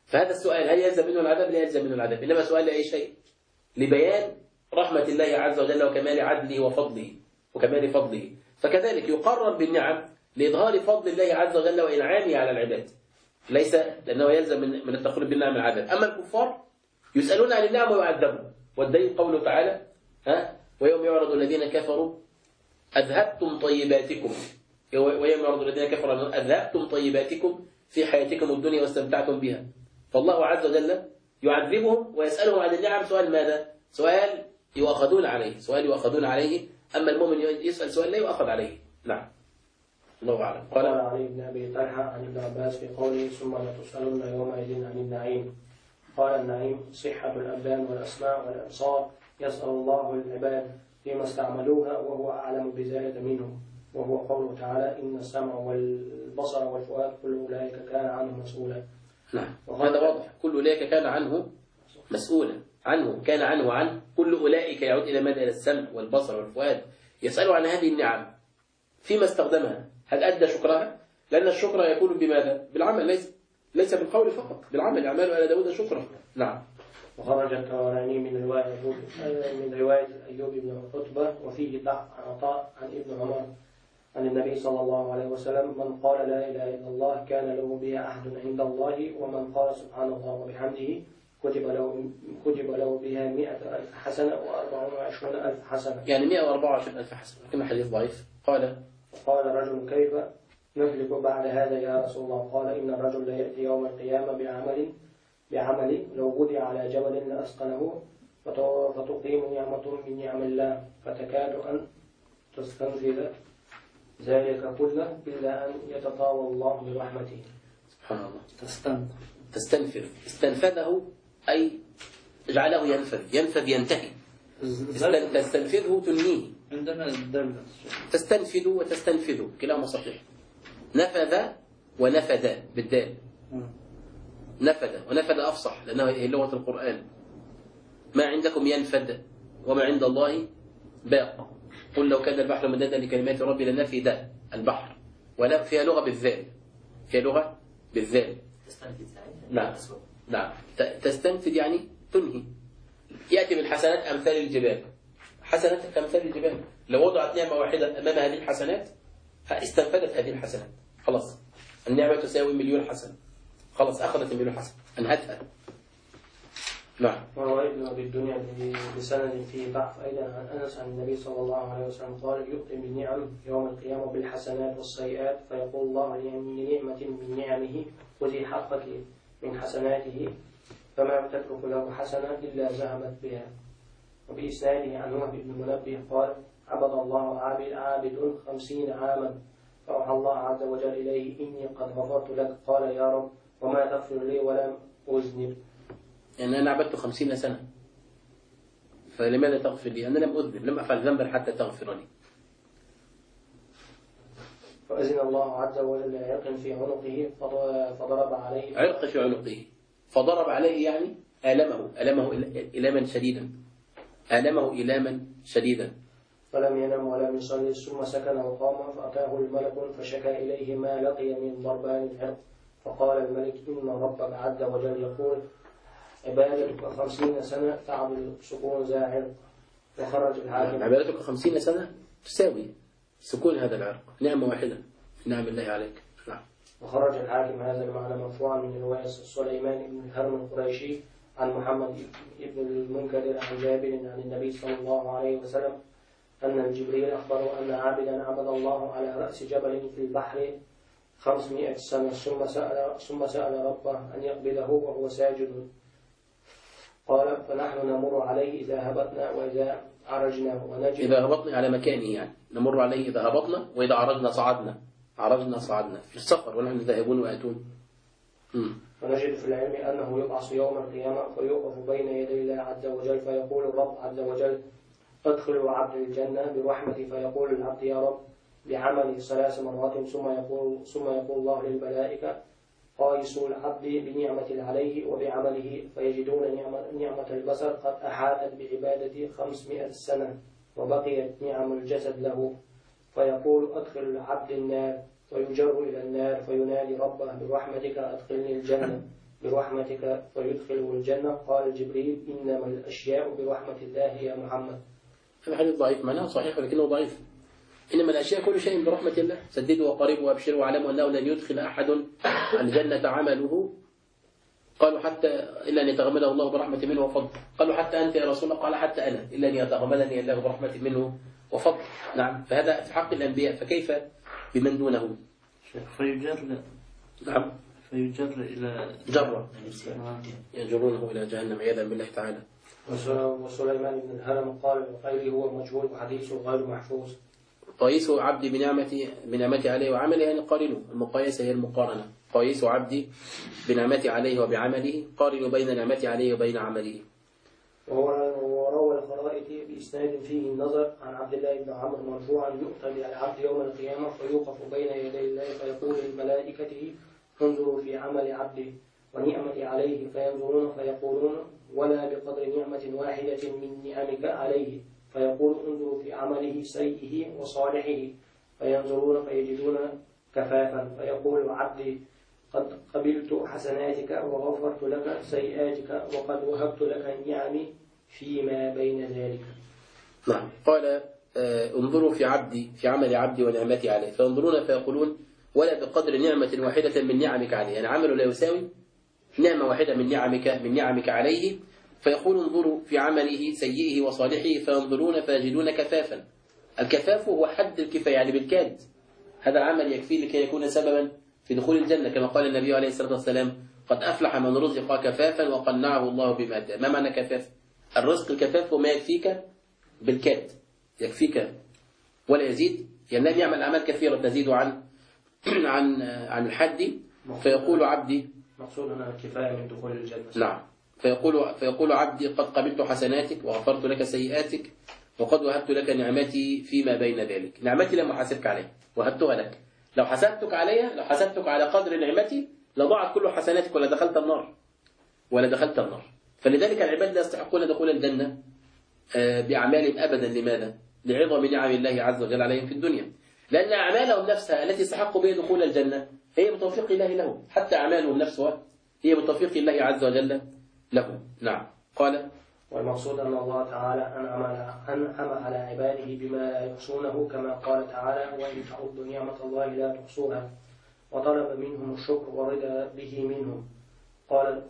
فهذا السؤال هل يلزم منه العذاب؟ لا يلزم منه العذاب، إنما سؤال لأي شيء؟ لبيان رحمة الله عز وجل وكمال عدله وفضله وكمال فضله. فكذلك يقرر بالنعم لإظهار فضل الله عز وجل وإنعامه على العباد، ليس لأنه يلزم من التقرير بالنعم العذاب. أما الكفار يسألون عن النعم ويعذبون، والدليل قوله تعالى ويوم يعرض الذين كفروا أذهبتم طيباتكم، ويوم يعرض الذين كفروا أذهبتم طيباتكم في حياتكم الدنيا واستمتعتم بها. فالله عز وجل يعذبهم ويسألهم عن النعم سؤال ماذا؟ سؤال يؤخذون عليه، أما المؤمن يسأل سؤال لا يؤخذ عليه. نعم، الله أعلم. قال علي بن أبي طلحة عن ابن عباس في قوله ثم لتسألن يومئذ عن النعيم. قال النعيم صحة الأبدان والأسماع والأبصار، يسأل الله العباد فيما استعملوها وهو أعلم بذلك منهم، وهو قوله تعالى إن السمع والبصر والفؤاد كل أولئك كان عنه مسؤولا. نعم، وهذا واضح، كل أولئك كان عنه مسؤولا، عن كل أولئك يعود إلى ماذا؟ إلى السمع والبصر والفؤاد. يسألوا عن هذه النعم فيما استخدمها، هل أدى شكرها؟ لأن الشكر يكون بماذا؟ بالعمل، ليس بالقول فقط، بالعمل. أعمال آل داود شكرا. نعم. وخرج الطبراني من رواية أيوب بن عتبة وفيه ضعف عن عطاء عن ابن عمر عن النبي صلى الله عليه وسلم من قال لا إله إلا الله كان له بها عهد عند الله، ومن قال سبحان الله وبحمده كتب له بها 100,000 حسنة و24,000 حسنة، يعني 124,000 حسنة. لكن حديث ضعيف. قال رجل كيف نهلك بعد هذا يا رسول الله؟ قال إن الرجل لا يأتي يوم القيامة بعمل لو وضع على جبل لأسقله فتقيم نعمة من نعم الله فتكاد أن تستنفذ ذلك كله إلا أن يتطاول الله برحمته. سبحان الله. تستنفذ، استنفذه أي جعله ينفذ ينتهي. تستنفذه تنهيه. عندنا الدل تستنفذ وتستنفذ كلاهما صحيح. نفذ ونفذ بالدال. نفذ أفصح لأنه هي لغة القرآن. ما عندكم ينفد وما عند الله باق. قل لو كان البحر مدادا لكلمات ربي لنفد البحر. ولا فيها لغة بالذال. نعم. تستنفذ يعني تنهي. يأتي بالحسنات أمثال الجبال. حسنات أمثال الجبال، لو وضعت نعمة واحدة أمام هذه الحسنات استنفذت هذه الحسنات. خلاص، النعمة تساوي 1,000,000 حسنة. خلاص، أخذت 1,000,000 حسنة، أنهتها. نعم. وروى ابن أبي الدنيا بسند فيه ضعف أيضا عن أنس عن النبي صلى الله عليه وسلم قال يؤتي بالنعم يوم القيامة بالحسنات والسيئات فيقول الله لنعمة من نعمه خذي حقك من حسناته فما تترك له حسنة إلا ذهبت بها. وبإسناده عن وهب بن منبه قال عبد الله عابد 50 عاما فأوحى الله عز وجل إليه إني قد غفرت لك. قال يا رب وما تغفر لي ولم أذنب؟ يعني أنا عبدت 50 سنة فلماذا تغفر لي؟ أنا لم أذنب، لم أفعل ذنبا حتى تغفر لي. فأذن الله عز وجل عرق في عنقه فضرب عليه. عرق في عنقه فضرب عليه يعني ألمه إلاما شديدا. فلم ينم ولم يصلي ثم سكن وقام فأتاه الملك فشكى إليه ما لقي من ضربان العرق. فقال الملك إن ربك عز وجل يقول عبادتك 50 سنة تعبد سكون ذا عرق. وخرج الحاكم. عبادتك 50 سنة تساوي سكون هذا العرق، نعمة واحدة نعم الله عليك. نعم. وخرج الحاكم هذا المعنى مرفوعا من رواية سليمان بن الهرم القريشي عن محمد بن المنكدر عن جابر عن النبي صلى الله عليه وسلم أن جبريل أخبره أن عابدا عبد الله على رأس جبل في البحر 500 سنة ثم سأل ربه أن يقبضه وهو ساجد. قال فنحن نمر عليه إذا هبطنا وإذا عرجنا ونجد. إذا هبطنا على مكانه يعني نمر عليه إذا هبطنا وإذا عرجنا صعدنا في السفر ونحن ذاهبون وآتون. ونجد في العلم أنه يبعث يوم القيامة فيوقف بين يدي الله عز وجل فيقول الرب عز وجل أدخل عبد الجنة برحمتي فيقول العبد يا رب بعملي 3 مرات ثم يقول الله للملائكة قايسوا العبد بنعمة عليه وبعمله فيجدون نعمة البصر قد أحاطت بعبادتي 500 سنة وبقيت نعم الجسد له فيقول أدخل العبد النار ويجر إلى النار فينادي ربه برحمتك أدخلني الجنة برحمتك فيدخله الجنة. قال جبريل إنما الأشياء برحمة الله يا محمد. هذا حديث ضعيف، معناه صحيح ولكنه ضعيف. إنما الأشياء كل شيء برحمة الله. سددوا وقريبوا وأبشروا واعلموا أنه لن يدخل أحد الجنة عمله قالوا حتى إلا أن يتغمده الله برحمة منه وفضل. قالوا حتى أنت يا رسول الله؟ قال حتى أنا إلا أن يتغمدني الله برحمة منه وفضل. نعم، فهذا في حق الأنبياء، فكيف بمن دونهم؟ نعم، فيجر إلى جرة يجرونه إلى جهنم عياذا بالله تعالى. وسليمان بن الهرم قال وغيره هو مجهول وحديثه غير محفوظ. قيس عبدي بنعمتي عليه وعمله، يعني قارنوا. المقايسة هي المقارنة. قيس عبدي بنعمتي عليه وبعمله، قارنوا بين نعمتي عليه وبين عمله. وروى الخرائطي بإسناد فيه النظر عن عبد الله بن عمرو مرفوعا يؤتى بالعبد يوم القيامة فيوقف بين يدي الله فيقول لملائكته انظروا في عمل عبدي ونعمتي عليه، فينظرون فيقولون ولا بقدر نعمة واحدة من نعمك عليه، فيقول انظروا في عمله سيئه وصالحه، فينظرون فيجدون كفافا، فيقول عبدي قد قبلت حسناتك وغفرت لك سيئاتك وقد وهبت لك نعمي فيما بين ذلك. نعم، قال انظروا في عبدي في عمل عبدي ونعمتي عليه، فينظرون فيقولون ولا بقدر نعمة واحدة من نعمك عليه، يعني عمله لا يساوي نعمة واحدة من نعمك عليه، فيقول انظروا في عمله سيئه وصالحه، فينظرون فيجدون كفافا. الكفاف هو حد الكفاية، يعني بالكاد هذا العمل يكفي لكي يكون سببا في دخول الجنة، كما قال النبي عليه الصلاة والسلام قد أفلح من رزق كفافا وقنعه الله بما آتاه. ما معنى كفاف؟ الرزق الكفاف هو ما يكفيك بالكاد، يكفيك ولا يزيد، يعني لم يعمل أعمال كثيرة تزيد عن الحد، فيقول عبدي مقصود هنا الكفاية من دخول الجنة. نعم، فيقول عبدي قد قبلت حسناتك وغفرت لك سيئاتك وقد وهبت لك نعمتي فيما بين ذلك. نعمتي لم أحاسبك عليها، وهبتها لك. لو حسبتك على قدر نعمتي لضاعت كل حسناتك ولا دخلت النار. فلذلك العباد لا يستحقون دخول الجنة بأعمالهم أبدا. لماذا؟ لعظم نعم الله عز وجل عليهم في الدنيا، لأن أعمالهم نفسها التي استحقوا بها دخول الجنة هي بتوفيق الله لهم، حتى أعمالهم نفسها هي بتوفيق الله عز وجل لهم. نعم، قال والمقصود أن الله تعالى أنعم على عباده بما لا يحصونه، كما قال تعالى وإن تعدوا نعمة الله لا تحصوها، وطلب منهم الشكر ورضا به منهم. قال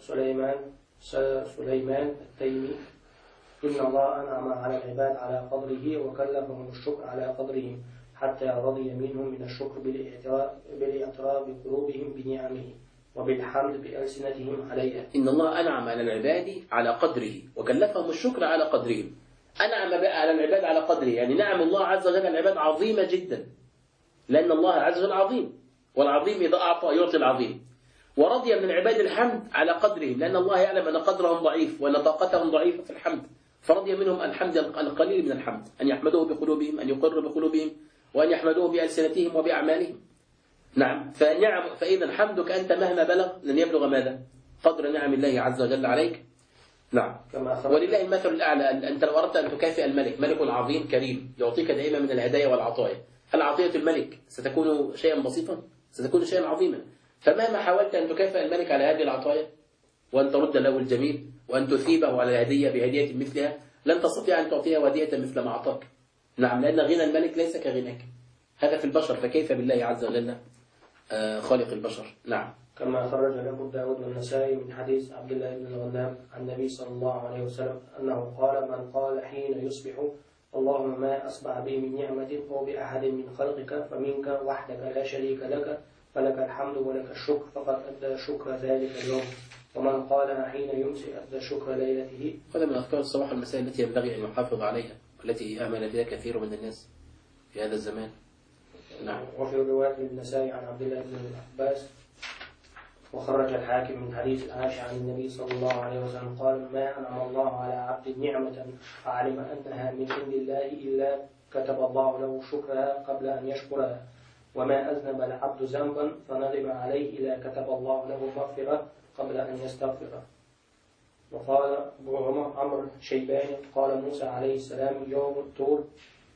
سليمان التيمي إن الله أنعم على العباد على قدره وكلفهم الشكر على قدرهم حتى رضي منهم من الشكر بالاعتراف بقلوبهم بنعمه وبالحمد بألسنتهم عليها. إن الله أنعم على العباد على قدره وكلفهم الشكر على قدرهم. أنعم بقى على العباد على قدره، يعني نعم الله عز وجل على العباد عظيمة جدا، لأن الله عز وجل عظيم، والعظيم إذا أعطى يعطي العظيم. ورضي من العباد الحمد على قدرهم، لأن الله يعلم أن قدرهم ضعيف وأن طاقتهم ضعيفة في الحمد، فرضي منهم الحمد القليل من الحمد، أن يحمدوه بقلوبهم، أن يقروا بقلوبهم، وأن يحمدوه بألسنتهم وبأعمالهم. نعم، فإذا حمدك أنت مهما بلغ لن يبلغ ماذا؟ قدر نعم الله عز وجل عليك. نعم، ولله المثل الأعلى. أنت لو أردت أن تكافئ الملك، ملك عظيم كريم يعطيك دائما من الهدايا والعطايا، هل عطية الملك ستكون شيئا بسيطا؟ ستكون شيئا عظيما. فمهما حاولت أن تكافئ الملك على هذه العطايا وأن ترد له الجميل وأن تثيبه على الهدية بهدية مثلها، لن تستطيع أن تعطيه هدية مثل ما أعطاك. نعم، لأن غنى الملك ليس كغناك، هذا في البشر، فكيف بالله عز وجل خالق البشر. نعم، كما خرج له داود والنسائي من حديث عبد الله بن الغنام عن النبي صلى الله عليه وسلم أنه قال من قال حين يصبح اللهم ما أصبح بي من نعمة أو بأحد من خلقك فمنك وحدك لا شريك لك فلك الحمد ولك الشكر فقد أدى شكر ذلك اليوم، ومن قالها حين يمسي أدى شكر ليلته. هذا من أذكار الصباح والمساء التي ينبغي أن يحافظ عليها، والتي أهمل بها كثير من الناس في هذا الزمان. نعم. وفي رواية النسائي عن عبد الله بن عباس وخرج الحاكم من حديث عائشة عن النبي صلى الله عليه وسلم قال ما أنعم الله على عبد نعمة فعلم أنها من عند الله إلا كتب الله له شكرها قبل أن يشكرها، وما أذنب العبد ذنبا فندم عليه إلا كتب الله له مغفرة قبل أن يستغفره. وقال أبو عمرو الشيباني قال موسى عليه السلام يوم الطور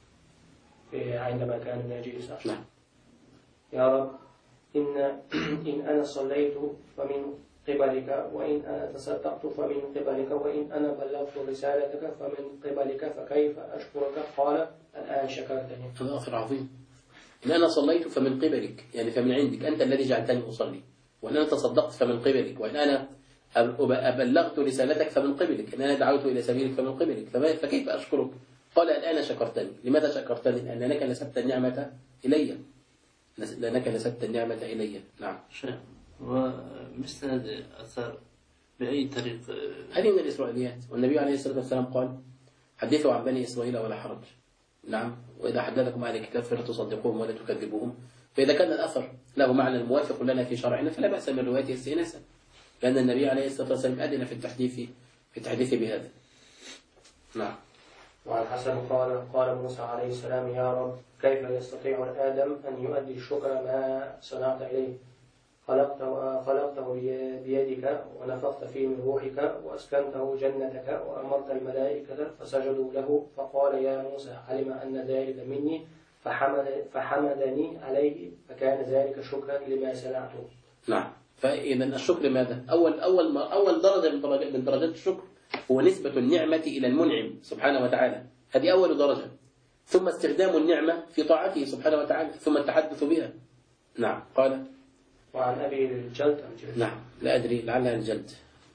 عندما كان جالسا يا رب إن أنا صليت فمن قبلك، وإن أنا تصدقت فمن قبلك، وإن أنا بلغت رسالتك فمن قبلك، فكيف أشكرك؟ قال الآن شكرتني. هذا أثر عظيم. إن أنا صليت فمن قبلك، يعني فمن عندك، أنت الذي جعلتني أصلي. وإن أنا تصدقت فمن قبلك، وإن أنا أبلغت رسالتك فمن قبلك، إن أنا دعوت إلى سبيلك فمن قبلك، فكيف أشكرك؟ قال الآن شكرتني. لماذا شكرتني؟ لأنك نسبت النعمة إلي. لأنك نسبت النعمة إلي. نعم. ومثل هذا الأثر بأي طريق؟ هذه من الإسرائيليات، والنبي عليه الصلاة والسلام قال حدثوا عن بني إسرائيل ولا حرج. نعم. وإذا حدثكم أهل الكتاب فلا تصدقوهم ولا تكذبوهم. فإذا كان الأثر له معنى موافق لنا في شرعنا فلا بأس من روايته استئناسا، لأن النبي عليه الصلاة والسلام أذن في التحديث بهذا. نعم. وعن حسن قال موسى عليه السلام: يا رب، كيف يستطيع آدم أن يؤدي الشكر ما صنعت إليه؟ خلقته بيدك، ونفخت فيه من روحك، وأسكنته جنتك، وأمرت الملائكة فسجدوا له، فقال يا موسى علم أن ذلك مني فحمدني عليه، فكان ذلك شكرا لما صنعته. نعم. فإذا الشكر ماذا؟ أول درجة من درجات الشكر هو نسبة النعمة إلى المنعم سبحانه وتعالى. هذه أول درجة. ثم استخدام النعمة في طاعته سبحانه وتعالى، ثم التحدث بها. نعم. قال وعن أبي الجلد. نعم. لا أدري، لعلها الجلد.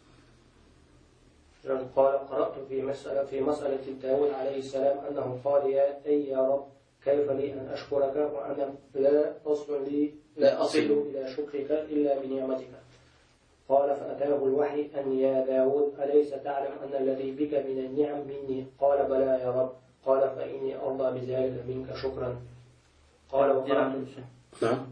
قال قرأت في مسألة داود عليه السلام أنه قال يا رب، كيف لي أن أشكرك وأنا لا أصل إلى شكرك إلا بنعمتك؟ قال فأتاه الوحي أن يا داود، أليس تعلم أن الذي بك من النعم مني؟ قال بلى يا رب. قال فإني أرضى بذلك منك شكرا. قال وقرأت. نعم.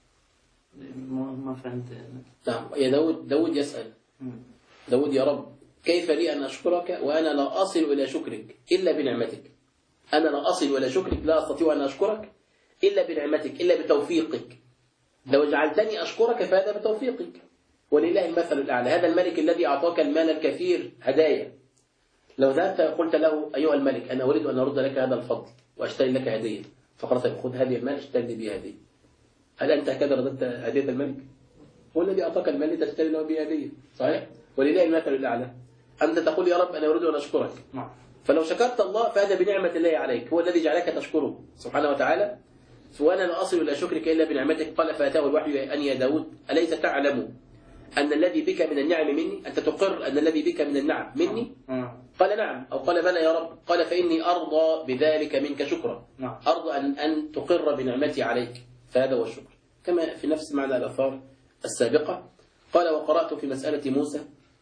ما فهمت. نعم. يا داود يسأل داود: يا رب، كيف لي أن أشكرك وأنا لا أصل إلى شكرك إلا بنعمتك؟ أنا لا أصل إلى شكرك، لا أستطيع أن أشكرك إلا بنعمتك، إلا بتوفيقك. لو جعلتني أشكرك فهذا بتوفيقك، ولله المثل الأعلى. هذا الملك الذي أعطاك المال الكثير هدايا، لو ذهبت قلت له: أيها الملك، أنا أريد أن أرد لك هذا الفضل وأشتري لك هدية، فقال: طيب خذ هذه المال اشتري لي بها هدية. هل أنت هكذا رددت هدية الملك؟ هو الذي أعطاك المال لتشتري له بها هدية، صحيح؟ ولله المثل الأعلى. أنت تقول: يا رب، أنا أريد أن أشكرك. فلو شكرت الله فهذا بنعمة الله عليك، هو الذي جعلك تشكره سبحانه وتعالى. وأنا لا أصل إلى شكرك إلا بنعمتك. قال فأتاه الوحي أن يا داود، أليس تعلم أن الذي بك من النعم مني؟ أنت تقر أن الذي بك من النعم مني؟ قال نعم، أو قال بلى يا رب. قال فإني أرضى بذلك منك شكرا. أرضى أن تقر بنعمتي عليك، فهذا هو الشكر، كما في نفس معنى الأثار السابقة. قال وقرأت في مسألة موسى: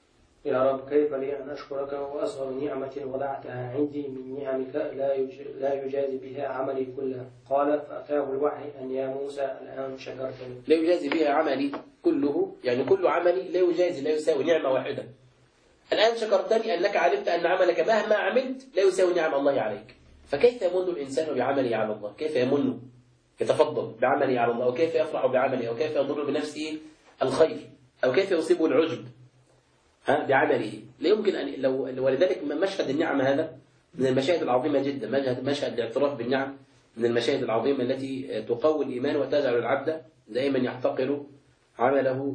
يا رب، كيف لي أن أشكرك وأصغر نعمة وضعتها عندي من نعمك لا يجازي بها عملي كله؟ قال فأتاه الوحي أن يا موسى الآن شكرتني. لا يجازي بها عملي كله، يعني كل عملي لا يجازي، لا يساوي نعمة واحدة. الآن شكرتني أنك علمت أن عملك مهما عملت لا يساوي نعم الله عليك. فكيف يمن الإنسان بعمله على الله؟ كيف يمن يتفضل بعمله على الله؟ وكيف يفرح بعمله؟ أو كيف يضر بنفسه الخير؟ أو كيف يصيبه العجب بعمله؟ لا يمكن أن ولذلك مشهد النعمة هذا من المشاهد العظيمة جدا. مشهد الاعتراف بالنعم من المشاهد العظيمة التي تقوي الإيمان وتجعل العبد دائما يحتقر عمله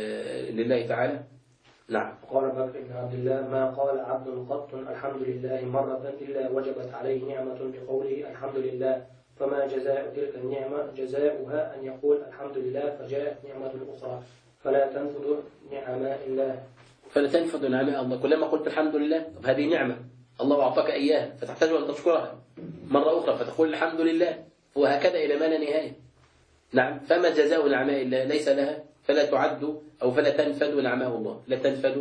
لله تعالى. نعم. قال بكر بن عبد الله: ما قال عبد قط الحمد لله مرة إلا وجبت عليه نعمة بقوله الحمد لله، فما جزاء تلك النعمة؟ جزاؤها أن يقول الحمد لله فجاءت نعمة أخرى، فلا تنفذ نعماء الله. فلا تنفذ نعماء الله. كلما قلت الحمد لله، طب هذه نعمة الله أعطاك إياها، فتحتاج أن تشكرها مرة أخرى فتقول الحمد لله، وهكذا إلى ما لا نهاية. نعم. فما جزاء نعماء الله؟ ليس لها، فلا تعد أو فلا تنفذ نعماء الله، لا تنفذ،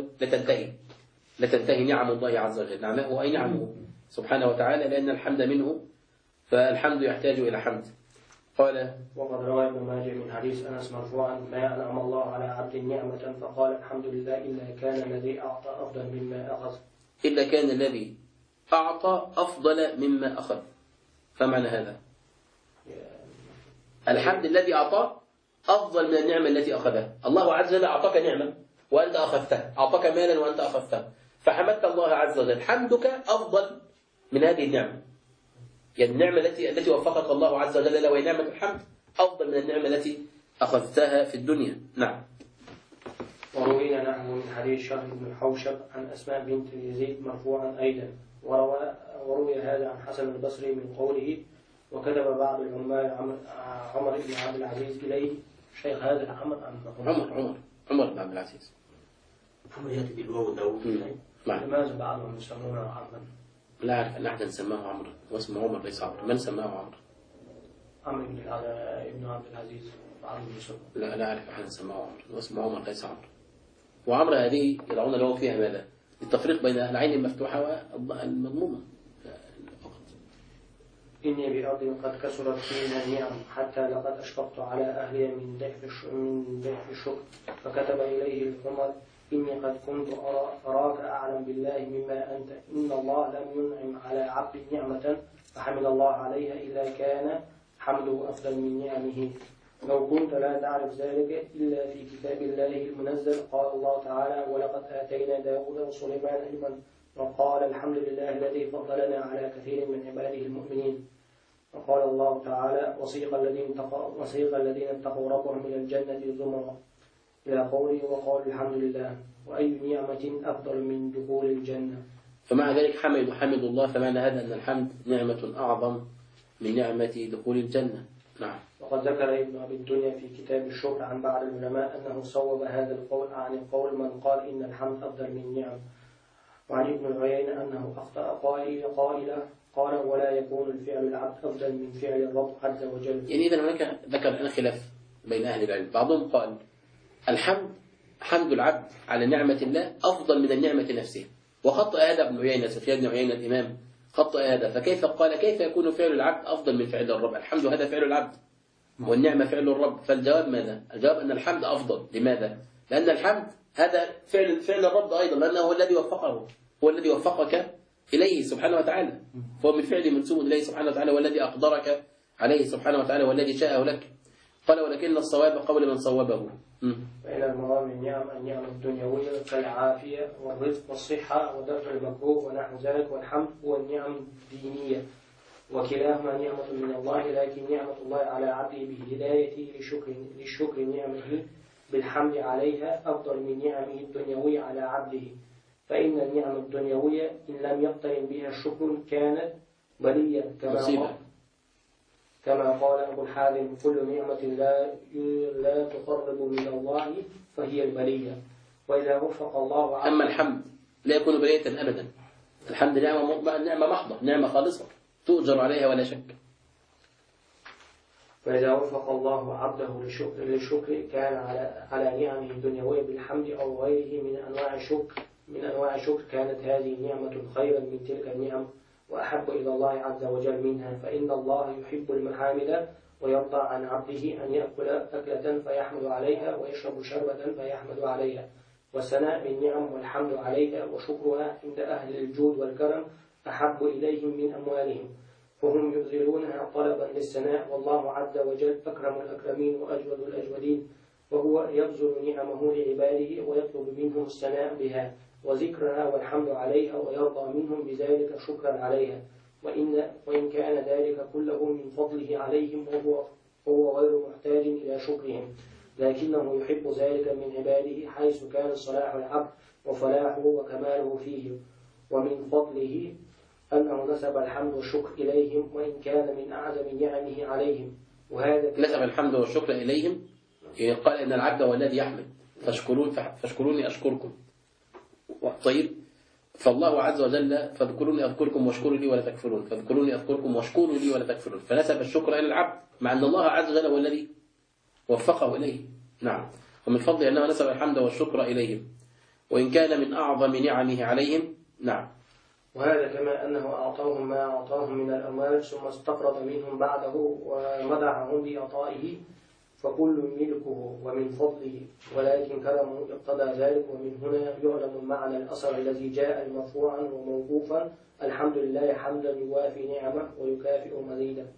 لا تنتهي نعم الله عز وجل. نعماء أي نعمه سبحانه وتعالى، لأن الحمد منه، فالحمد يحتاج إلى حمد. قال وقد روى ابن ماجه من حديث أنس مرفوعا: ما أنعم الله على عبد نعمة فقال الحمد لله إلا كان الذي أعطى أفضل مما أخذ. إلا كان الذي أعطى أفضل مما أخذ. فمعنى هذا الحمد الذي أعطى أفضل من النعمة التي أخذها. الله عز وجل أعطاك نعمة وأنت أخذتها، أعطاك مالا وأنت أخذتها، فحمدت الله عز وجل. حمدك أفضل من هذه النعمة، يعني النعمة التي وفقك الله عز وجل لها وهي نعمة الحمد أفضل من النعمة التي أخذتها في الدنيا. نعم. وروي وروي نحو من حديث شهر بن حوشب عن أسماء بنت يزيد مرفوعا أيضا. وروي هذا عن حسن البصري من قوله: وكتب بعض العمال عمر بن عبد العزيز إليه. شيخ هذا عمر بن عبد العزيز. عمر يأتي بالواو والداود. لماذا بعضهم يسمونه عمرا؟ لا أعرف أن أحدا سماه عمرو، واسمه عمر ليس عمرو. من سماه عمرو؟ عمرو بن عبد العزيز بعضهم يسمونه. لا أعرف أحدا سماه عمرو، واسمه عمر ليس عمرو. وعمرو هذه يدعون له فيها ماذا؟ التفريق بين العين المفتوحة والمضمومة فقط. إني بأرض قد كسرت فيها النعم حتى لقد أشفقت على أهلي من ضعف الشكر، فكتب إليه العمر: إني قد كنت أراك أعلم بالله مما أنت، إن الله لم ينعم على عبد نعمة فحمد الله عليها إلا كان حمده أفضل من نعمه، لو كنت لا تعرف ذلك إلا في كتاب الله المنزل. قال الله تعالى: ولقد آتينا داود وسليمان علما، وقال: الحمد لله الذي فضلنا على كثير من عباده المؤمنين. وقال الله تعالى: وسيق الذين اتقوا ربهم إلى الجنة زمرا، إلى قوله: وقالوا الحمد لله. وأي نعمة أفضل من دخول الجنة؟ فمع ذلك حمد الله، فمعنى هذا أن الحمد نعمة أعظم من نعمة دخول الجنة. نعم. وقد ذكر ابن أبي الدنيا في كتاب الشكر عن بعض العلماء أنه صوب هذا القول عن القول من قال إن الحمد أفضل من النعم. وعن ابن عيينة أنه أخطأ قائلا قال: ولا يكون الفعل العبد أفضل من فعل الرب عز وجل. يعني إذا هناك ذكر الآن خلاف بين أهل العلم. بعضهم قال حمد العبد على نعمة الله أفضل من النعمة نفسها، وخطأ هذا ابن عيينة، سفيان بن عيينة الإمام خطأ هذا. فكيف قال كيف يكون فعل العبد أفضل من فعل الرب؟ الحمد هذا فعل العبد والنعمة فعل الرب. فالجواب ماذا؟ الجواب أن الحمد أفضل. لماذا؟ لأن الحمد هذا فعل الرب أيضا، لأنه هو الذي وفقه، هو الذي وفقك إليه سبحانه وتعالى، فهو من فعل منسوب إليه سبحانه وتعالى، والذي أقدرك عليه سبحانه وتعالى، والذي شاءه لك. قال: ولكن الصواب قول من صوبه. فإن المرام النعم الدنيوية كالعافية والرزق والصحة ودفع المكروه ونحو ذلك، والحمد هو النعم الدينية، وكلاهما نعمة من الله، لكن نعمة الله على عبده بهدايته لشكر نعمه بالحمد عليها أفضل من نعمه الدنيوية على عبده. فإن النعم الدنيوية إن لم يقترن بها الشكر كانت بلية، كما قال أبو الحازم: كل نعمة لا تقرب من الله فهي البلية. وإذا وفق الله أما الحمد لا يكون بلية أبدا. الحمد نعمة محضة، نعمة خالصة تؤجر عليها ولا شك. فإذا وفق الله عبده للشكر كان على نعمه الدنيوية بالحمد أو غيره من أنواع الشكر كانت هذه نعمة خيرا من تلك النعم وأحب إلى الله عز وجل منها. فإن الله يحب المحامد ويرضى عن عبده أن يأكل أكلة فيحمد عليها ويشرب شربة فيحمد عليها. والثناء بالنعم والحمد عليها وشكرها عند أهل الجود والكرم أحب إليهم من أموالهم، فهم يبذلونها طلبا للثناء، والله عز وجل أكرم الأكرمين وأجود الأجودين، وهو يبذل نعمه لعباده ويطلب منهم الثناء بها وذكرها والحمد عليها، ويرضى منهم بذلك شكرا عليها. وإن كان ذلك كله من فضله عليهم وهو غير محتاج إلى شكرهم، لكنه يحب ذلك من عباده، حيث كان صلاح العبد وفلاحه وكماله فيه. ومن فضله أنه نسب الحمد والشكر إليهم، وإن كان من أعظم نعمه عليهم. وهذا نسب الحمد والشكر إليهم، يعني قال إن العبد هو الذي يحمد، فاشكروني أشكركم. طيب، فالله عز وجل: فاذكروني أذكركم واشكروا لي ولا تكفرون، فاذكروني أذكركم واشكروا لي ولا تكفرون. فنسب الشكر إلى العبد مع أن الله عز وجل هو الذي وفقه إليه. نعم. ومن فضله أنه نسب الحمد والشكر إليهم، وإن كان من أعظم نعمه عليهم. نعم. وهذا كما أنه أعطاهم ما أعطاهم من الأموال ثم استقرض منهم بعده ومدحهم بإعطائه، فكل ملكه ومن فضله، ولكن كرمه اقتضى ذلك. ومن هنا يعلم معنى الأثر الذي جاء مرفوعا وموقوفا: الحمد لله حمدا يوافي نعمه ويكافئ مزيدا.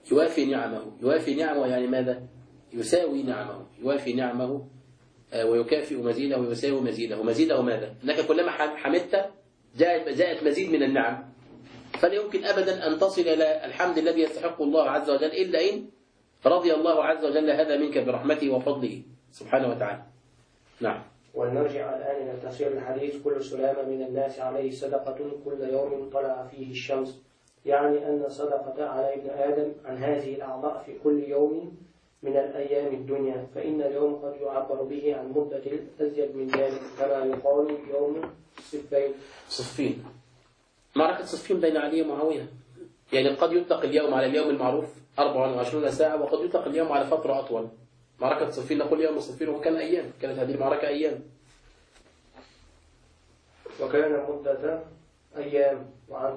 يوافي نعمه يعني ماذا؟ يساوي نعمه، يوافي نعمه ويكافئ مزيده ويساوي مزيده. ومزيده ماذا؟ أنك كلما حمدت جاءت مزيد من النعم، فلا يمكن أبدا أن تصل إلى الحمد الذي يستحق الله عز وجل إلا إن رضي الله عز وجل هذا منك برحمته وفضله سبحانه وتعالى. نعم. ولنرجع الآن إلى تفسير الحديث: كل سلامة من الناس عليه صدقة كل يوم طلع فيه الشمس، يعني أن صدقة على ابن آدم عن هذه الأعضاء في كل يوم من الأيام الدنيا، فإن اليوم قد يعبر به عن مدة أزيد من ذلك، كما يقال يوم صفين. معركة صفين بين علي ومعاوية، يعني قد يطلق اليوم على اليوم المعروف 24 ساعة، وقد يطلق اليوم على فترة أطول. معركة صفين نقول يوم صفين وكان أيام، كانت هذه المعركة أيام. وكان مدة أيام. وعن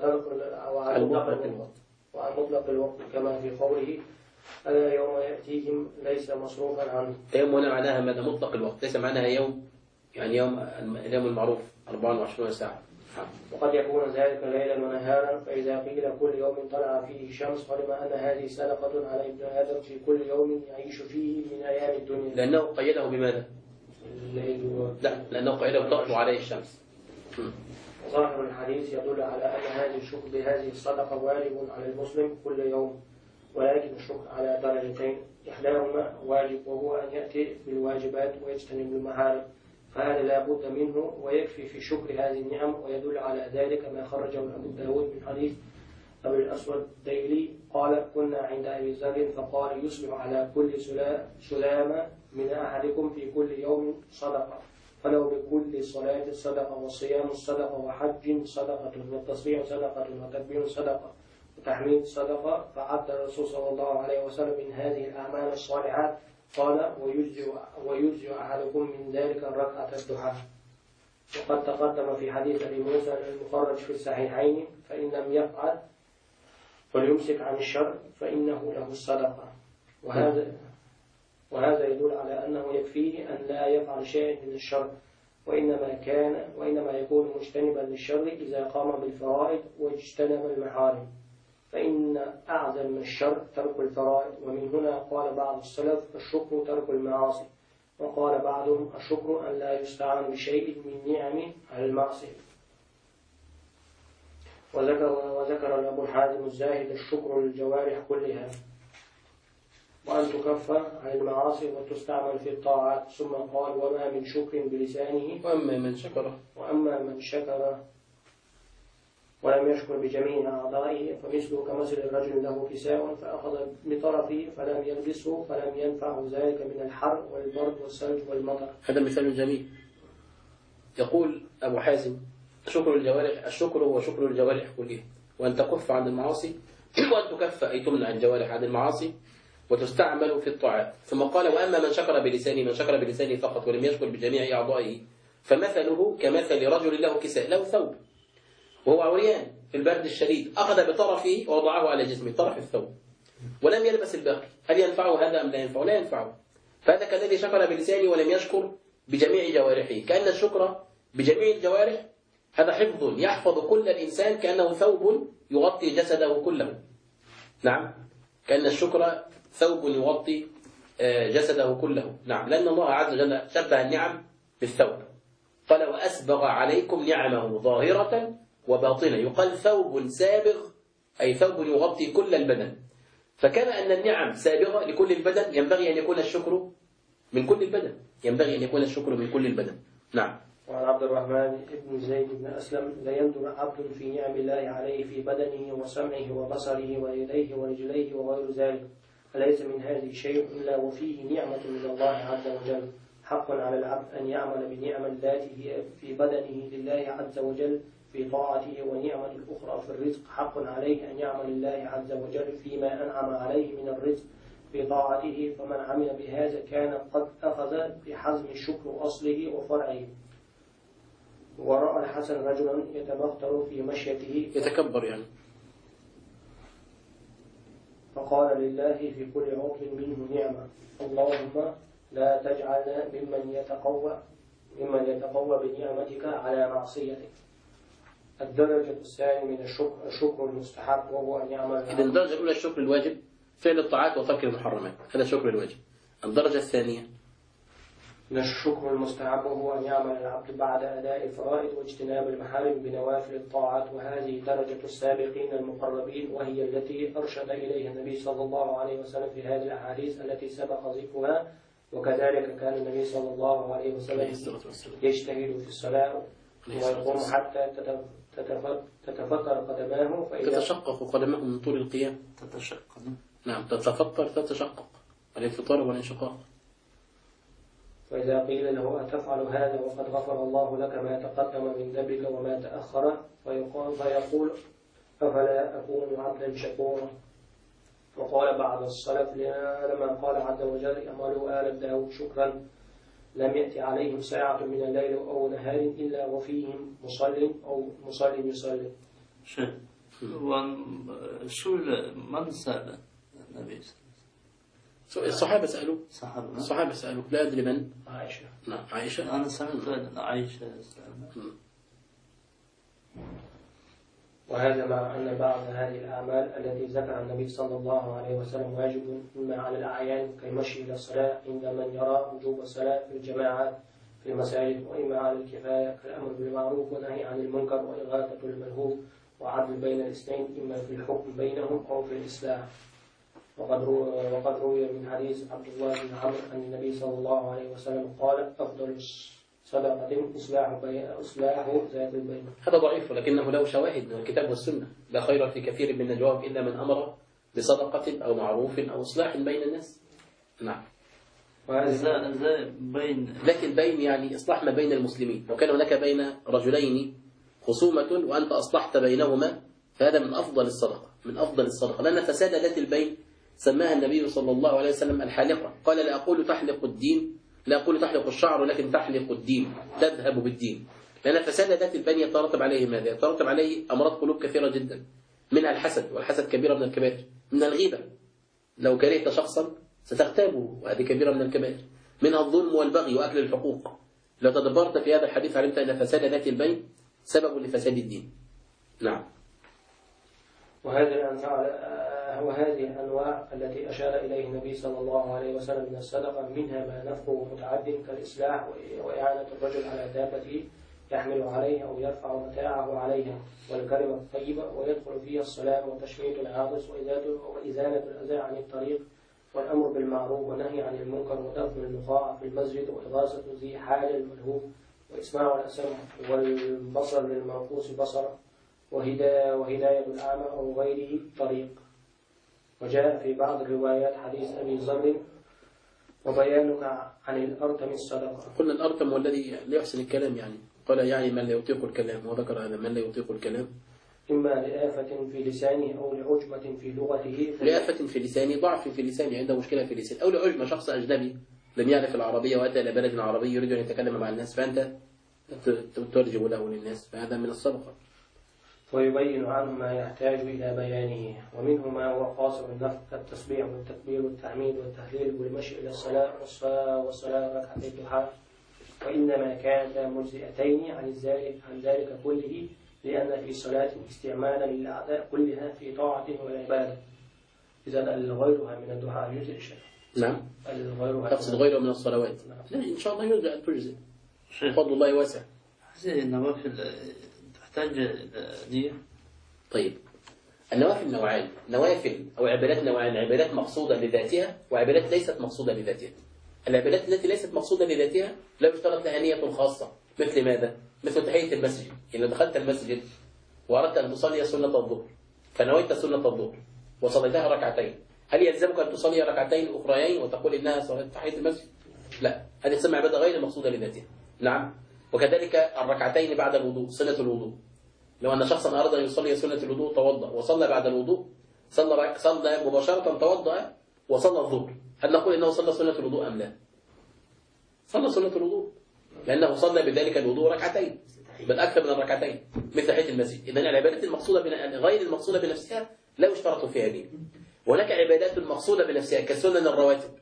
مطلق الوقت كما في قوله: ألا يوم يأتيهم ليس مصروفا عنه. يوم هنا معناها ماذا؟ مطلق الوقت، ليس معناها يوم يعني اليوم المعروف 24 ساعة. وقد يكون ذلك ليلا ونهارا، فإذا قيل كل يوم طلع فيه الشمس علم أن هذه صدقة على ابن آدم في كل يوم يعيش فيه من أيام الدنيا. لأنه قيده بماذا؟ لا، لأنه قيده تطلع عليه الشمس. ظاهر الحديث يدل على أن هذه الشكر بهذه الصدقة واجب على المسلم كل يوم، ولكن الشكر على درجتين: إحداهما واجب وهو أن يأتي بالواجبات ويجتنب المحارم، فهذا لا بد منه، ويكفي في شكر هذه النعم. ويدل على ذلك ما خرجه أبو داود من حديث أبي الأسود الديلي قال: كنا عند أبي ذر فقال: يصبح على كل سلامة من أحدكم في كل يوم صدقة، فلو بكل صلاة صدقة، وصيام صدقة، وحج صدقة، والتصبيح صدقة، وتكبير صدقة، وتحميد صدقة. فعد الرسول صلى الله عليه وسلم من هذه الأعمال الصالحات قال: ويجزئ أحدكم من ذلك الركعة الضحى. وقد تقدم في حديث أبي موسى المخرج في الصحيحين: فإن لم يفعل فليمسك عن الشر فإنه له الصدقة. وهذا يدل على أنه يكفيه أن لا يفعل شيئا من الشر، وإنما يكون مجتنبا للشر إذا قام بالفرائض واجتنب المحارم، فإن أعظم الشر ترك الفرائض. ومن هنا قال بعض السلف: الشكر ترك المعاصي، وقال بعضهم: الشكر أن لا يستعان بشيء من نعم على المعصية. وذكر أبو حازم الزاهد: الشكر للجوارح كلها، وأن تكف عن المعاصي وتستعمل في الطاعات. ثم قال: وما من شكر بلسانه وأما من شكر ولم يشكر بجميع أعضائه فمثله كمثل الرجل له كساء فأخذ بطرفه فلم يلبسه فلم ينفعه ذلك من الحر والبرد والثلج والمطر. هذا مثال جميل. يقول أبو حازم: شكر الجوارح، الشكر هو شكر الجوارح كلها، وأن تكف عن المعاصي، وأن تكف أي تمنع الجوارح عن المعاصي وتستعمل في الطاعات. ثم قال: وأما من شكر بلسانه، من شكر بلسانه فقط ولم يشكر بجميع أعضائه فمثله كمثل رجل له كساء، له ثوب وهو عريان في البرد الشديد، أخذ بطرفه ووضعه على جسمه، طرف الثوب، ولم يلبس الباقي. هل ينفعه هذا أم لا ينفعه؟ لا ينفعه. فهذا كالذي شكر بلسانه ولم يشكر بجميع جوارحه. كأن الشكر بجميع الجوارح هذا حفظ يحفظ كل الإنسان، كأنه ثوب يغطي جسده كله. نعم، كأن الشكر ثوب يغطي جسده كله. نعم، لأن الله عز وجل شبه النعم بالثوب، قال: وأسبغ عليكم نعمه ظاهرة وباطنة. يقال ثوب سابغ أي ثوب يغطي كل البدن. فكان أن النعم سابغة لكل البدن، ينبغي أن يكون الشكر من كل البدن، ينبغي أن يكون الشكر من كل البدن. نعم. وعن عبد الرحمن بن زيد بن أسلم: لا ينظر عبد في نعم الله عليه في بدنه وسمعه وبصره ويديه ورجليه وغير ذلك، فليس من هذه شيء إلا وفيه نعمة من الله عز وجل. حق على العبد أن يعمل بنعم التي هي في بدنه لله عز وجل في طاعته، ونعمة الأخرى في الرزق حق عليه أن يعمل لله عز وجل فيما أنعم عليه من الرزق في طاعته. فمن عمل بهذا كان قد أخذ بحزم الشكر أصله وفرعه. ورأى الحسن رجلا يتبختر في مشيته، يتكبر يعني، فقال لله في كل عضو منه نعمة: اللهم لا تجعلنا ممن يتقوى بنعمتك على معصيتك. الدرجة الثانية من الشكر المستحب، وهو أن يعمل. إذن الدرجة الأولى الشكر الواجب، فعل الطاعات وترك المحرمات، هذا الشكر الواجب. الدرجة الثانية من الشكر المستحب، وهو أن يعمل العبد بعد أداء الفرائض واجتناب المحارم بنوافل الطاعات، وهذه درجة السابقين المقربين، وهي التي أرشد إليها النبي صلى الله عليه وسلم في هذه الأحاديث التي سبق ذكرها وكذلك كان النبي صلى الله عليه وسلم يجتهد في الصلاة ويقوم حتى تتفطر قدماه تتشقق قدمه من طول القيام. تتشقق. نعم، تتفطر تتشقق، الانفطار والانشقاق. فإذا قيل له أتفعل هذا وقد غفر الله لك ما تقدم من ذنبك وما تأخر فيقول أفلا أكون عبدا شكورا. وقال بعض السلف لما قال عز وجل اعملوا آل داود شكرا لم يأتي عليهم ساعة من الليل أو نهار إلا وفيهم مصل أو مصل يصلي. سئل من سأل النبي؟ الصحابة سألوا. الصحابة سألوا، لا أدري من. عائشة. نعم عائشة. أنا سألت عائشة. وهذا مع أن بعض هذه الأعمال التي ذكر النبي صلى الله عليه وسلم واجب إما على الأعيان كالمشي إلى الصلاة عند من يرى وجوب الصلاة في الجماعات في المساجد، وإما على الكفاية كالأمر بالمعروف والنهي عن المنكر وإغاثة الملهوف وعدل بين الاثنين إما في الحكم بينهم أو في الإصلاح. وقد روي من حديث عبد الله بن عمرو أن النبي صلى الله عليه وسلم قال أفضل صدقة إصلاح ذات البين. هذا ضعيف ولكنه له شواهد من الكتاب والسنة. لا خير في كثير من نجواهم إلا من أمر بصدقة أو معروف أو إصلاح بين الناس. نعم. بين، لكن بين يعني إصلاح ما بين المسلمين. لو كان هناك بين رجلين خصومة وأنت أصلحت بينهما فهذا من أفضل الصدقة، من أفضل الصدقة، لأن فساد ذات البين سماها النبي صلى الله عليه وسلم الحالقة. قال لا أقول تحلق الدين، لا أقول تحلق الشعر، ولكن تحلق الدين، تذهب بالدين. لأن فساد ذات البين يترتب عليه ماذا؟ يترتب عليه أمراض قلوب كثيرة جدا، منها الحسد، والحسد كبيرة من الكبائر. من الغيبة، لو كرهت شخصا ستغتابه وهذه كبيرة من الكبائر. منها الظلم والبغي وأكل الحقوق. لو تدبرت في هذا الحديث علمت أن فساد ذات البين سبب لفساد الدين. نعم. وهذه الأنواع التي أشار إليه النبي صلى الله عليه وسلم من الصدقة منها ما نفعه متعد كالإصلاح وإعانة الرجل على دابته يحمل عليها أو يرفع متاعه عليها، والكلمة الطيبة، ويدخل فيها السلام وتشميت العاطس وإزالة الأذى عن الطريق، والأمر بالمعروف والنهي عن المنكر، ودفن النقاع في المسجد، وإغاثة ذي حال الملهوف، وإسماع الأسم، والبصر للمنقوص بصر، وهداية الأعمى أو غيره طريق. وجاء في بعض الروايات حديث أبي ذر وبيانك عن الأرتم الصدقة. قلنا الأرتم والذي لا يحسن الكلام، يعني قال يعني من لا يطيق الكلام، وذكر هذا من لا يطيق الكلام إما لآفة في لسانه أو لعجمة في لغته. لآفة في لسانه، ضعف في لسانه، عنده مشكلة في لسانه، أو لعجمة، شخص أجنبي لم يعرف العربية وأتى إلى بلد عربي يريد أن يتكلم مع الناس فأنت تترجم له للناس، فهذا من الصدقة. ويبين عنه ما يحتاج إلى بيانه، ومنه ما هو قاصر النفع كالتصبيح والتكبير والتحميد والتهليل والمشي إلى الصلاة والصلاة ركعتي الضحى، وإنما كانتا مجزئتين عن ذلك كله، لأن في صلاة استعمالا للأعداء كلها في طاعة والعبادة. إذا غيرها من الدعاء يجزئ شيء. نعم. تقصد غيره من الصلوات. نعم. إن شاء الله يرجع أن تجزئ. فضل الله واسع. هذه النوافل تحتاج نية. طيب، النوافل نوعان، نوافل أو عبادات نوعان، عبادات مقصودة لذاتها وعبادات ليست مقصودة لذاتها. العبادات التي ليست مقصودة لذاتها لا يشترط لها نية خاصة، مثل ماذا؟ مثل تحية المسجد. إذا دخلت المسجد وأردت أن تصلي سنة الظهر فنويت سنة الظهر وصليتها ركعتين، هل يلزمك أن تصلي ركعتين أخريين وتقول إنها صلاة تحية المسجد؟ لا، هذه تسمى عبادة غير مقصودة لذاتها. نعم. وكذلك الركعتين بعد الوضوء، صلة الوضوء. لو أن شخصا أراد أن يصلي سنة الوضوء توضأ وصلى بعد الوضوء، صلى مباشرة توضأ وصلى الظهر، هل نقول إنه صلى سنة الوضوء أم لا؟ صلى سنة الوضوء، لأنه صلى بذلك الوضوء ركعتين، بل أكثر من الركعتين، مثل تحية المسجد. إذن العبادات المقصودة غير المقصودة بنفسها لا يشترط فيها نية. وهناك عبادات مقصودة بنفسها كالسنن الرواتب،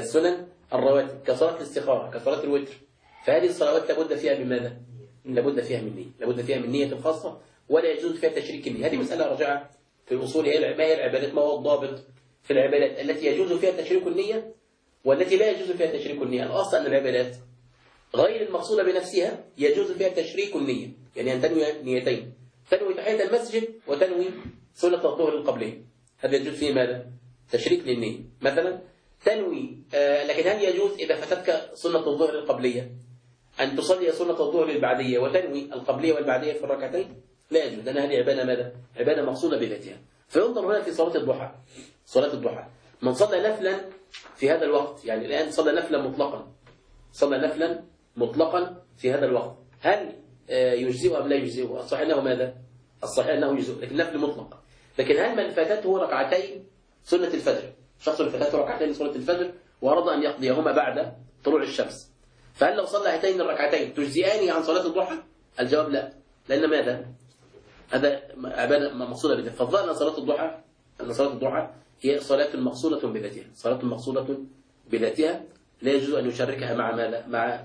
كصلاة الاستخارة، كصلاة الوتر، فهذه الصلوات لابد فيها بماذا؟ لابد فيها من نية، لابد فيها من نية خاصة، ولا يجوز فيها تشريك النية. هذه مسألة راجعة في الأصول، ما هي العبادات، ما هو الضابط في العبادات التي يجوز فيها تشريك النية والتي لا يجوز فيها تشريك النية. الأصل أن العبادات غير المقصودة بنفسها يجوز فيها تشريك النية، يعني أن تنوي نيتين، تنوي تحية المسجد وتنوي سنة الظهر القبلية، هذا يجوز فيه ماذا؟ تشريك للنية. مثلا تنوي لكن هل يجوز إذا فاتتك سنة الظهر القبلية أن تصلي سنة الظهر البعدية وتنوي القبلية والبعدية في الركعتين؟ لا يجوز، لأن هذه عبادة ماذا؟ عبادة مقصودة بذاتها. فينظر هنا في صلاة الضحى. صلاة الضحى من صلى نفلا في هذا الوقت، يعني الآن صلى نفلا مطلقا، صلى نفلا مطلقا في هذا الوقت، هل يجزئه أم لا يجزئه؟ الصحيح أنه ماذا؟ الصحيح أنه يجزئه، لكن نفل مطلق. لكن هل من فاتته ركعتين سنة الفجر، شخص فاتته ركعتين سنة الفجر وأراد أن يقضيهما بعد طلوع الشمس، فهل لو صلى هاتين الركعتين تجزئان عن صلاة الضحى؟ الجواب لا، لأن ماذا؟ هذا عبادة مقصودة بذاتها. فالظاهر أن صلاة الضحى هي صلاة مقصودة بذاتها، صلاة مقصودة بذاتها لا يجوز أن يشاركها مع ماذا؟ مع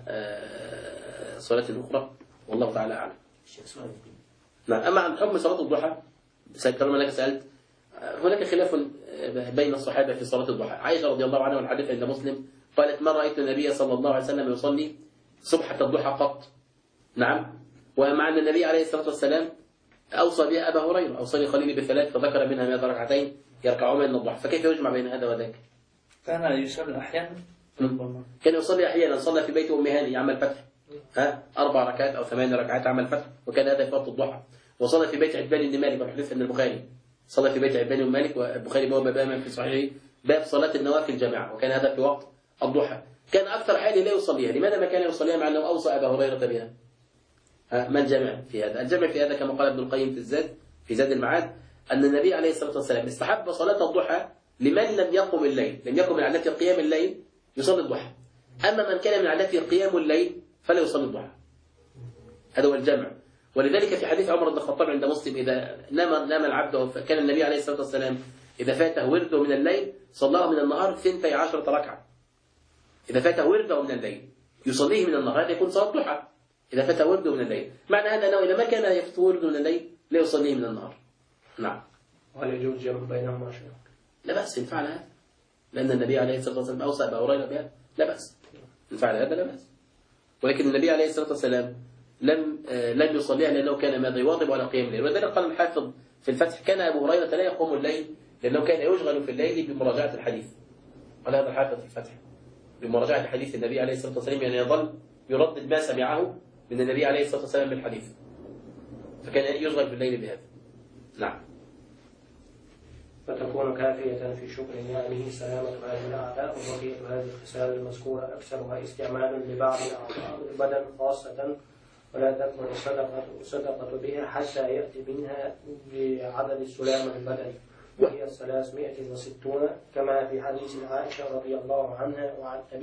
صلاة أخرى، والله تعالى أعلم. نعم. أما عن حكم صلاة الضحى طالما لك سألت، هناك خلاف بين الصحابة في صلاة الضحى. عائشة رضي الله عنها والحديث عند مسلم قالت: ما رأيت النبي صلى الله عليه وسلم يصلي صبحة الضحى قط. نعم. ومع أن النبي عليه الصلاة والسلام أوصى بها أبا هريرة: أوصاني خليلي بثلاث، فذكر منها 100 ركعتين يركعهما من الضحى. فكيف يجمع بين هذا وذاك؟ كان يصلي أحيانا، كان يصلي أحيانا. صلى في بيت أم هاني عمل فتح 4 ركعات أو 8 ركعات عمل فتح، وكان هذا في وقت الضحى. وصلى في بيت عتبان بن مالك، والحديث عند البخاري، صلى في بيت عتبان بن مالك، والبخاري بواب بابا في صحيحه باب صلاة النوافل جماعة، وكان هذا في وقت الضحى. كان أكثر حاله لا يصليها. لماذا ما كان يصليها مع أنه أوصى أبا هريرة بها؟ ما الجمع في هذا؟ الجمع في هذا كما قال ابن القيم في زاد المعاد أن النبي عليه الصلاة والسلام استحب صلاة الضحى لمن لم يقم الليل، لم يقم من عادته قيام الليل يصلي الضحى. أما من كان من عادته قيام الليل فلا يصلي الضحى. هذا هو الجمع. ولذلك في حديث عمر بن الخطاب عند مسلم: إذا نام العبد، كان النبي عليه الصلاة والسلام إذا فاته ورده من الليل صلاه من النهار 12 ركعة. إذا فاته ورده من الليل يصليه من النهار، هذا يكون صلاة ضحى. إذا فات ورده من الليل، معنى هذا أنه إذا ما كان يفوت ورده من الليل لا يصليه من النهار. نعم. وهل يجوز جمع بينهما شيء؟ لا بأس إن فعل هذا، لأن النبي عليه الصلاة والسلام أوصى أبا هريرة بها. لا بأس إن فعل هذا، لا بأس. ولكن النبي عليه الصلاة والسلام لم يصليها لأنه كان ماذا؟ يواظب على قيام الليل. ولذلك قال الحافظ في الفتح: كان أبو هريرة لا يقوم الليل لأنه كان يشغل في الليل بمراجعة الحديث. قال هذا الحافظ في الفتح: بمراجعة حديث النبي عليه الصلاة والسلام، يعني يظل يردد ما سمعه من النبي عليه الصلاة والسلام بالحديث، فكان يشغل في الليل بهذا. نعم. فتكون كافية في شكر نعمه سلامة هذه الأعداء، وبقية هذه الخسائر المذكورة أكثرها استعمال لبعض أعضاء البدن خاصة، ولا تكمل الصدقة بها حتى يأتي منها بعدد السلامة البدني، وهي 360، كما في حديث عائشة رضي الله عنها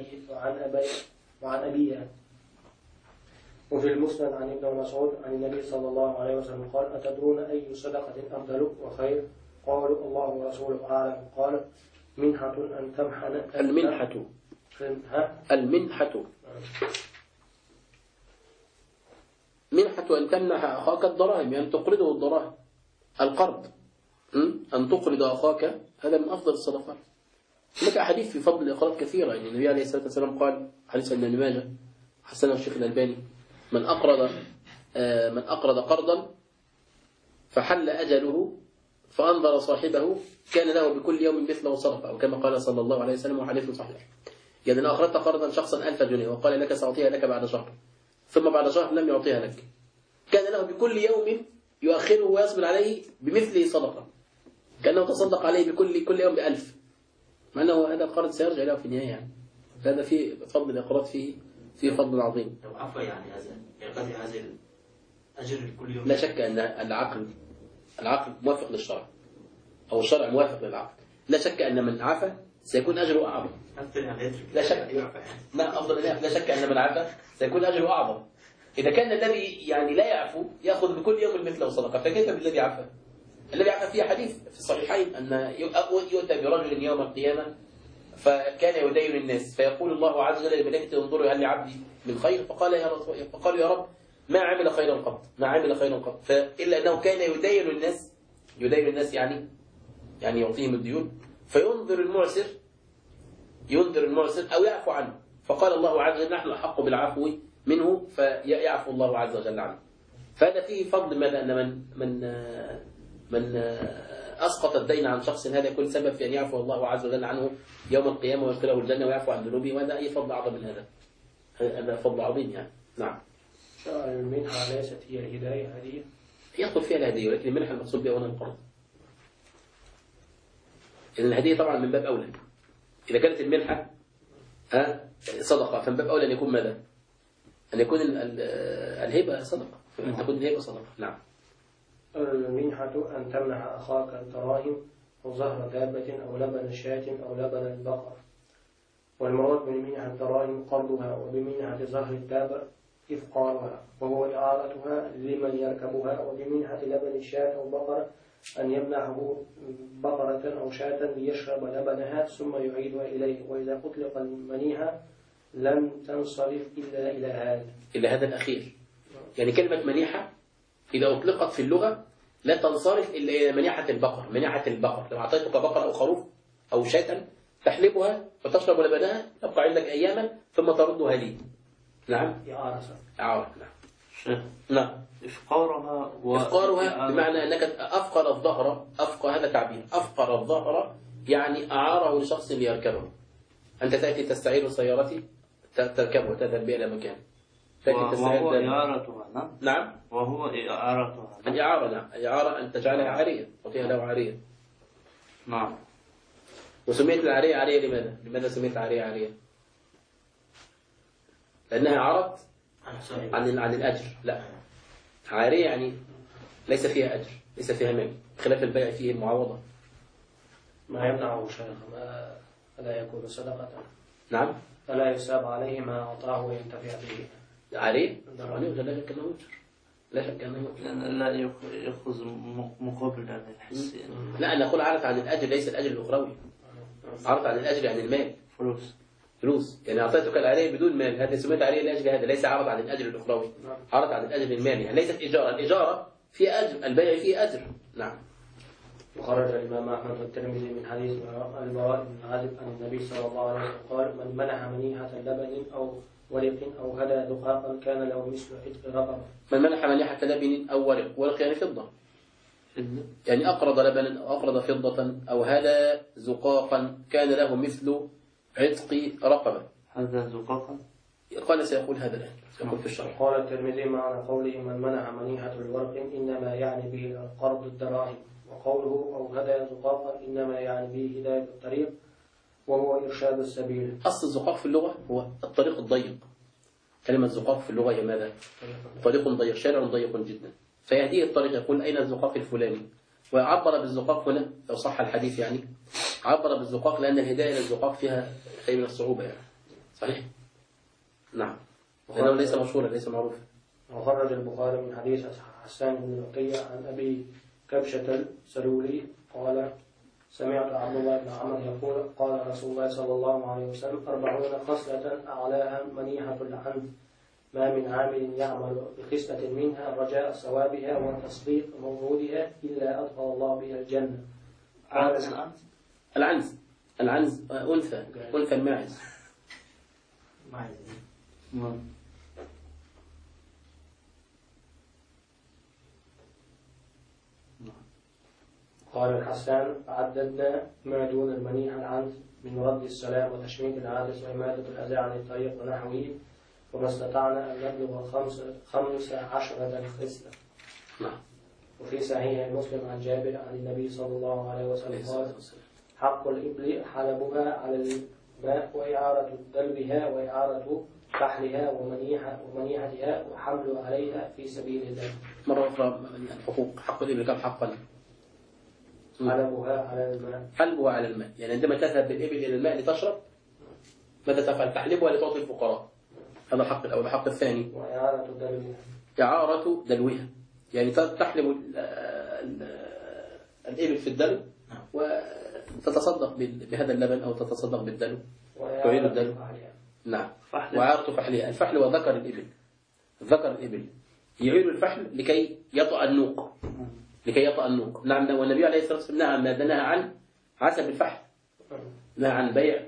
وعن أبيها. وفي المسند عن ابن مسعود عن النبي صلى الله عليه وسلم قال: أتدرون أي صدقة أفضل وخير؟ قالوا: الله ورسوله أعلم. قال: منحة أن تمحن. المنحة منحة أن تمنح أخاك الدراهم، يعني تقرضه الدراهم، القرض. أن تقرض أخاك هذا من أفضل الصدقات. هناك أحاديث في فضل الإقراض كثيرة. يعني النبي عليه الصلاة والسلام قال، حديث ابن ماجه حسنه الشيخ الألباني: من أقرض قرضا فحل أجله فأنظر صاحبه كان له بكل يوم مثله صدقة، أو كما قال صلى الله عليه وسلم، وحديث صحيح. يعني إن أقرضت قرضا شخصا 1000 جنيه وقال لك سأعطيها لك بعد شهر، ثم بعد شهر لم يعطيها لك، كان له بكل يوم يؤخره ويصبر عليه بمثله صدقة، كأنه تصدق عليه كل يوم ب1000، مع أنه هذا القرض سيرجع له في النهاية. يعني هذا فيه فضل الإقراض، فيه فضل عظيم. لو عفوا يعني يقضي هذا الأجر كل يوم. لا شك أن العقل موافق للشرع، أو الشرع موافق للعقل. لا شك أن من عفا سيكون أجره أعظم. لا شك. لا أفضل لا شك أن من عفا سيكون أجره أعظم. إذا كان الذي يعني لا يعفو يأخذ بكل يوم مثله صدقة، فكيف بالذي عفا؟ الذي عفا فيه حديث في الصحيحين أن يؤتى برجل يوم القيامة فكان يدين الناس، فيقول الله عز وجل للملائكة: انظروا هل لعبدي من خير؟ فقالوا يا رب ما عمل خيرا قط، فإلا أنه كان يدين الناس يعني يعطيهم الديون، فينذر المعسر أو يعفو عنه، فقال الله عز وجل: نحن أحق بالعفو منه، فيعفو الله عز وجل عنه. فهذا فيه فضل ماذا؟ أن من من أسقط الدين عن شخص هذا يكون سبب في أن يعفو الله عز وجل عنه يوم القيامة ويدخله الجنة ويعفو عن ذنوبه، وهذا أي فضل أعظم من هذا؟ هذا فضل عظيم يعني. نعم. المنحة ليست هي الهداية هدية؟ يدخل فيها الهدية، ولكن المنحة المقصود بها هنا القرض. إذن الهدية طبعا من باب أولى. إذا كانت المنحة صدقة فمن باب أولى أن يكون ماذا؟ أن يكون الهبة صدقة، أن تكون الهبة صدقة. نعم. المنحة أن تمنح أخاك الدراهم أو زهر دابة أو لبن شاة أو لبن البقر. والمراد بمنحة الدراهم قرضها، وبمنحة زهر الدابة إفقارها وهو إعارتها لمن يركبها. وبمنحة لبن الشاة أو بقرة أن يمنحه بقرة أو شاة ليشرب لبنها ثم يعيدها إليه. وإذا أطلق المنيحة لم تنصرف إلا إلى هذا. إلى هذا الأخير. يعني كلمة منيحة إذا أطلقت في اللغة لا تنصرف إلا إلى منيحة البقر. منيحة البقر لو أعطيتك بقرة أو خروف أو شاة تحلبها وتشرب لبنها تبقى عندك أياما ثم تردها لي. نعم. إعارة. نعم. نعم. إفقارها بمعنى أنك أفقر الظهر. هذا تعبير. أفقر الظهر يعني أعاره لشخص ليركبه. أنت تأتي تستعير سيارتي تركبه وتذهب بها إلى مكان. وهو إعارتها. نعم. وهو إعارتها. الإعارة. نعم. الإعارة أن تجعلها عارية وفيها له عارية. نعم. وسميت العارية عارية لماذا؟ لماذا سميت العارية عارية؟ لأنها عارت عن الأجر. لا، عارية يعني ليس فيها أجر، ليس فيها مال، خلاف البيع فيه معوضة. ما يمنعه شيخ فلا يكون صدقة. نعم. فلا يساب عليه ما أعطاه وينتفع به. عارية؟ لا شك أنه أجر. لا شك أنه لا يأخذ مقابل هذا الحس. لا، أنا أقول عارت عن الأجر ليس الأجر الأخروي. عارت عن الأجر يعني المال. فلوس. يعني أعطيتك العارية بدون مال، هذه سميت عارية لأجل هذا، ليس عرض عن الأجر الأخروي. عرض عن الأجر المالي، يعني ليست إجارة. الإجارة فيها أجر، البيع فيه أجر. نعم. وخرج الإمام أحمد والترمذي من حديث البراء بن عازب عن النبي صلى الله عليه وسلم قال: من منح منيحة لبن أو ورق أو هدى ذقاقا كان له مثل عتق رقبة. من منح منيحة لبن أو ورق يعني فضة، يعني أقرض لبنا أو أقرض فضة أو هدى زقاقا كان له مثل عتق رقبة. هذا زقاقا قال سيقول هذا الآن، سيقول في الشرح. قال الترمذي معنى قوله من منح منيحة الورق إنما يعني به القرض الدراهم، وقوله أو هدى زقاقا إنما يعني به هداية الطريق وهو إرشاد السبيل. أصل الزقاق في اللغة هو الطريق الضيق. كلمة زقاق في اللغة هي ماذا؟ طريق ضيق، شارع ضيق جدا، فيهديه الطريق يقول أين الزقاق الفلاني، وعبر بالزقاق هنا لو صح الحديث، يعني عبر بالزقاق لأن الهداية للزقاق فيها شيء من الصعوبة يعني. صحيح؟ نعم. لأنه ليس مشهورا، ليس معروفا. وخرج البخاري من حديث حسان بن عطية عن أبي كبشة السلولي قال: سمعت عبد الله بن عمر يقول: قال رسول الله صلى الله عليه وسلم: 40 خصلة أعلاها منيحة العنز، ما من عامل يعمل بخصلة منها رجاء ثوابها وتصديق موعودها إلا أدخل الله بها الجنة. العنز أنثى الماعز. قال الحسان: عددنا ما دون المنيح العنز من رد السلام وتشميت العادس وإماتة الأذى عن الطريق ونحوه، وما استطعنا أن نبلغ 15 خصلة. وفي صحيح مسلم عن جابر عن النبي صلى الله عليه وسلم قال: حق الإبل حلبها على الماء، وإعارة دلبها، وإعارة فحلها، ومنيحتها، وحمل عليها في سبيل الله. مرة أخرى الحقوق. حق الإبل كم حقا؟ حلبها على الماء. حلبها على الماء، يعني عندما تذهب بالإبل إلى الماء لتشرب ماذا تفعل؟ تحلبها لتعطي الفقراء. هذا الحق الأول. الحق الثاني وإعارة دلوها. إعارة دلوها، يعني تحلب الإبل في الدلو وتتصدق بهذا اللبن أو تتصدق بالدلو، تعيد الدلو. نعم. وإعارة فحلها. الفحل هو ذكر الإبل. ذكر الإبل يعير الفحل لكي يطأ النوق. نعم. والنبي عليه الصلاة والسلام نهى عن عسب الفحل، نهى عن بيع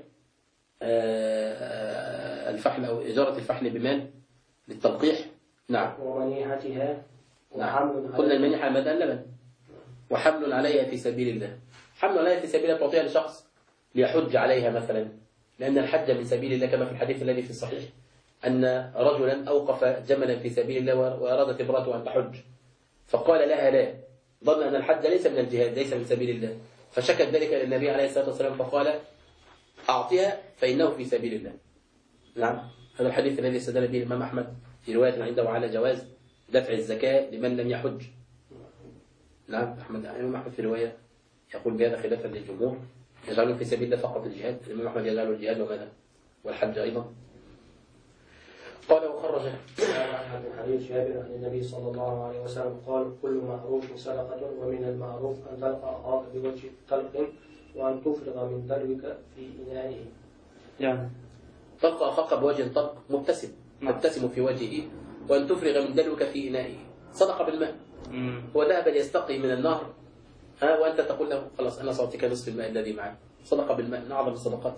الفحل أو إجارة الفحل بمال للتلقيح. نعم. ومنيحتها. نعم. قلنا المنيحة ماذا؟ اللبن. وحمل عليها في سبيل الله. حمل عليها في سبيل الله تعطيها لشخص ليحج عليها مثلا، لأن الحج من سبيل الله كما في الحديث الذي في الصحيح أن رجلا أوقف جملا في سبيل الله وأرادت امرأته أن تحج، فقال لها لا، ظن أن الحج ليس من الجهاد، ليس من سبيل الله، فشكت ذلك للنبي عليه الصلاة والسلام فقال أعطيها فإنه في سبيل الله. نعم، هذا الحديث الذي استدل به الإمام أحمد في رواية عنده على جواز دفع الزكاة لمن لم يحج. نعم، الإمام أحمد في رواية يقول بهذا خلافا للجمهور، يجعلون في سبيل الله فقط الجهاد، الإمام أحمد يجعل الجهاد وماذا؟ والحج أيضا. قال وخرج من حديث جابر عن النبي صلى الله عليه وسلم قال كل معروف صدقة، ومن المعروف أن تلقى أخاك بوجه طلق وأن تفرغ من دلوك في إنائه. يعني تلقى أخاك بوجه طلق مبتسم في وجهه، وأن تفرغ من دلوك في إنائه، صدقة بالماء. هو ذهب ليستقي من النهر وأنت تقول له خلاص أنا سأعطيك نصف الماء الذي معي، صدقة بالماء من أعظم الصدقات.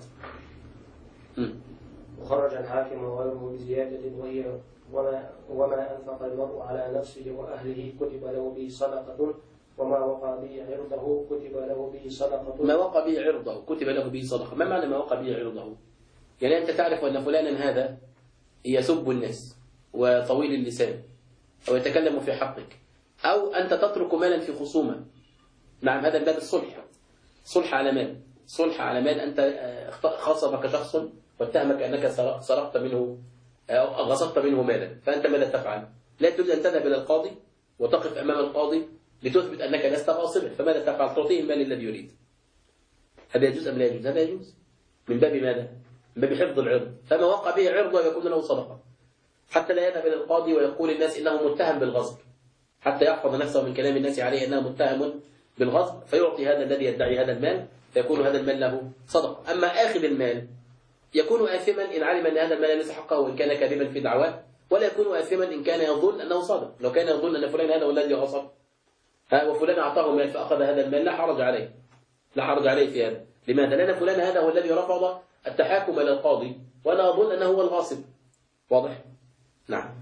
وخرج الحاكم وغيره بزيادة وهي وما أنفق المرء على نفسه وأهله كتب له به صدقة، وما وقع به عرضه كتب له به صدقة. ما وقع به عرضه كتب له به صدقة. ما معنى ما وقع به عرضه؟ يعني أنت تعرف أن فلانا هذا يسب الناس وطويل اللسان أو يتكلم في حقك، أو أنت تترك مالا في خصومة. نعم، هذا باب الصلح، صلح على مال، صلح على مال. أنت خاصمك شخص واتهمك أنك سرقت منه أو غصبت منه مالا، فأنت ماذا تفعل؟ لا تريد أن تذهب إلى القاضي وتقف أمام القاضي لتثبت أنك لست غاصبا، فماذا تفعل؟ تعطيه المال الذي يريد. هذا يجوز أم لا يجوز؟ هذا يجوز من باب ماذا؟ من باب حفظ العرض. فما وقع به عرضه يكون له صدقة، حتى لا يذهب إلى القاضي ويقول الناس إنه متهم بالغصب، حتى يحفظ نفسه من كلام الناس عليه أنه متهم بالغصب، فيعطي هذا الذي يدعي هذا المال، فيكون هذا المال له صدقة. أما آخذ المال يكون آثما إن علم أن هذا المال ليس حقه وإن كان كاذبا في دعواه، ولا يكون آثما إن كان يظن أنه صادق. لو كان يظن أن فلان هذا هو الذي غصب وفلان أعطاه مال فأخذ هذا المال، لا حرج عليه، لا حرج عليه في هذا. لماذا؟ لأن فلان هذا هو الذي رفض التحاكم إلى القاضي وأنا أظن أنه هو الغاصب. واضح؟ نعم.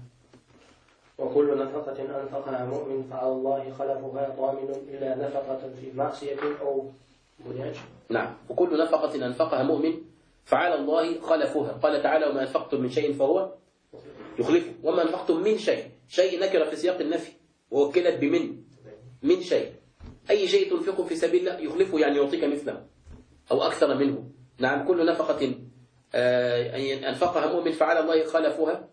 وكل نفقة أنفقها مؤمن فعلى الله خلفها ضامن إلا نفقة في معصية أو بنيان. نعم، وكل نفقة أنفقها مؤمن فعلى الله خلفها. قال تعالى وما أنفقتم من شيء فهو يخلفه. وما أنفقتم من شيء، شيء نكر في سياق النفي ووكلت من شيء، أي شيء تنفقه في سبيل الله يخلفه، يعني يعطيك مثله أو أكثر منه. نعم، كل نفقة أنفقها مؤمن فعلى الله خلفها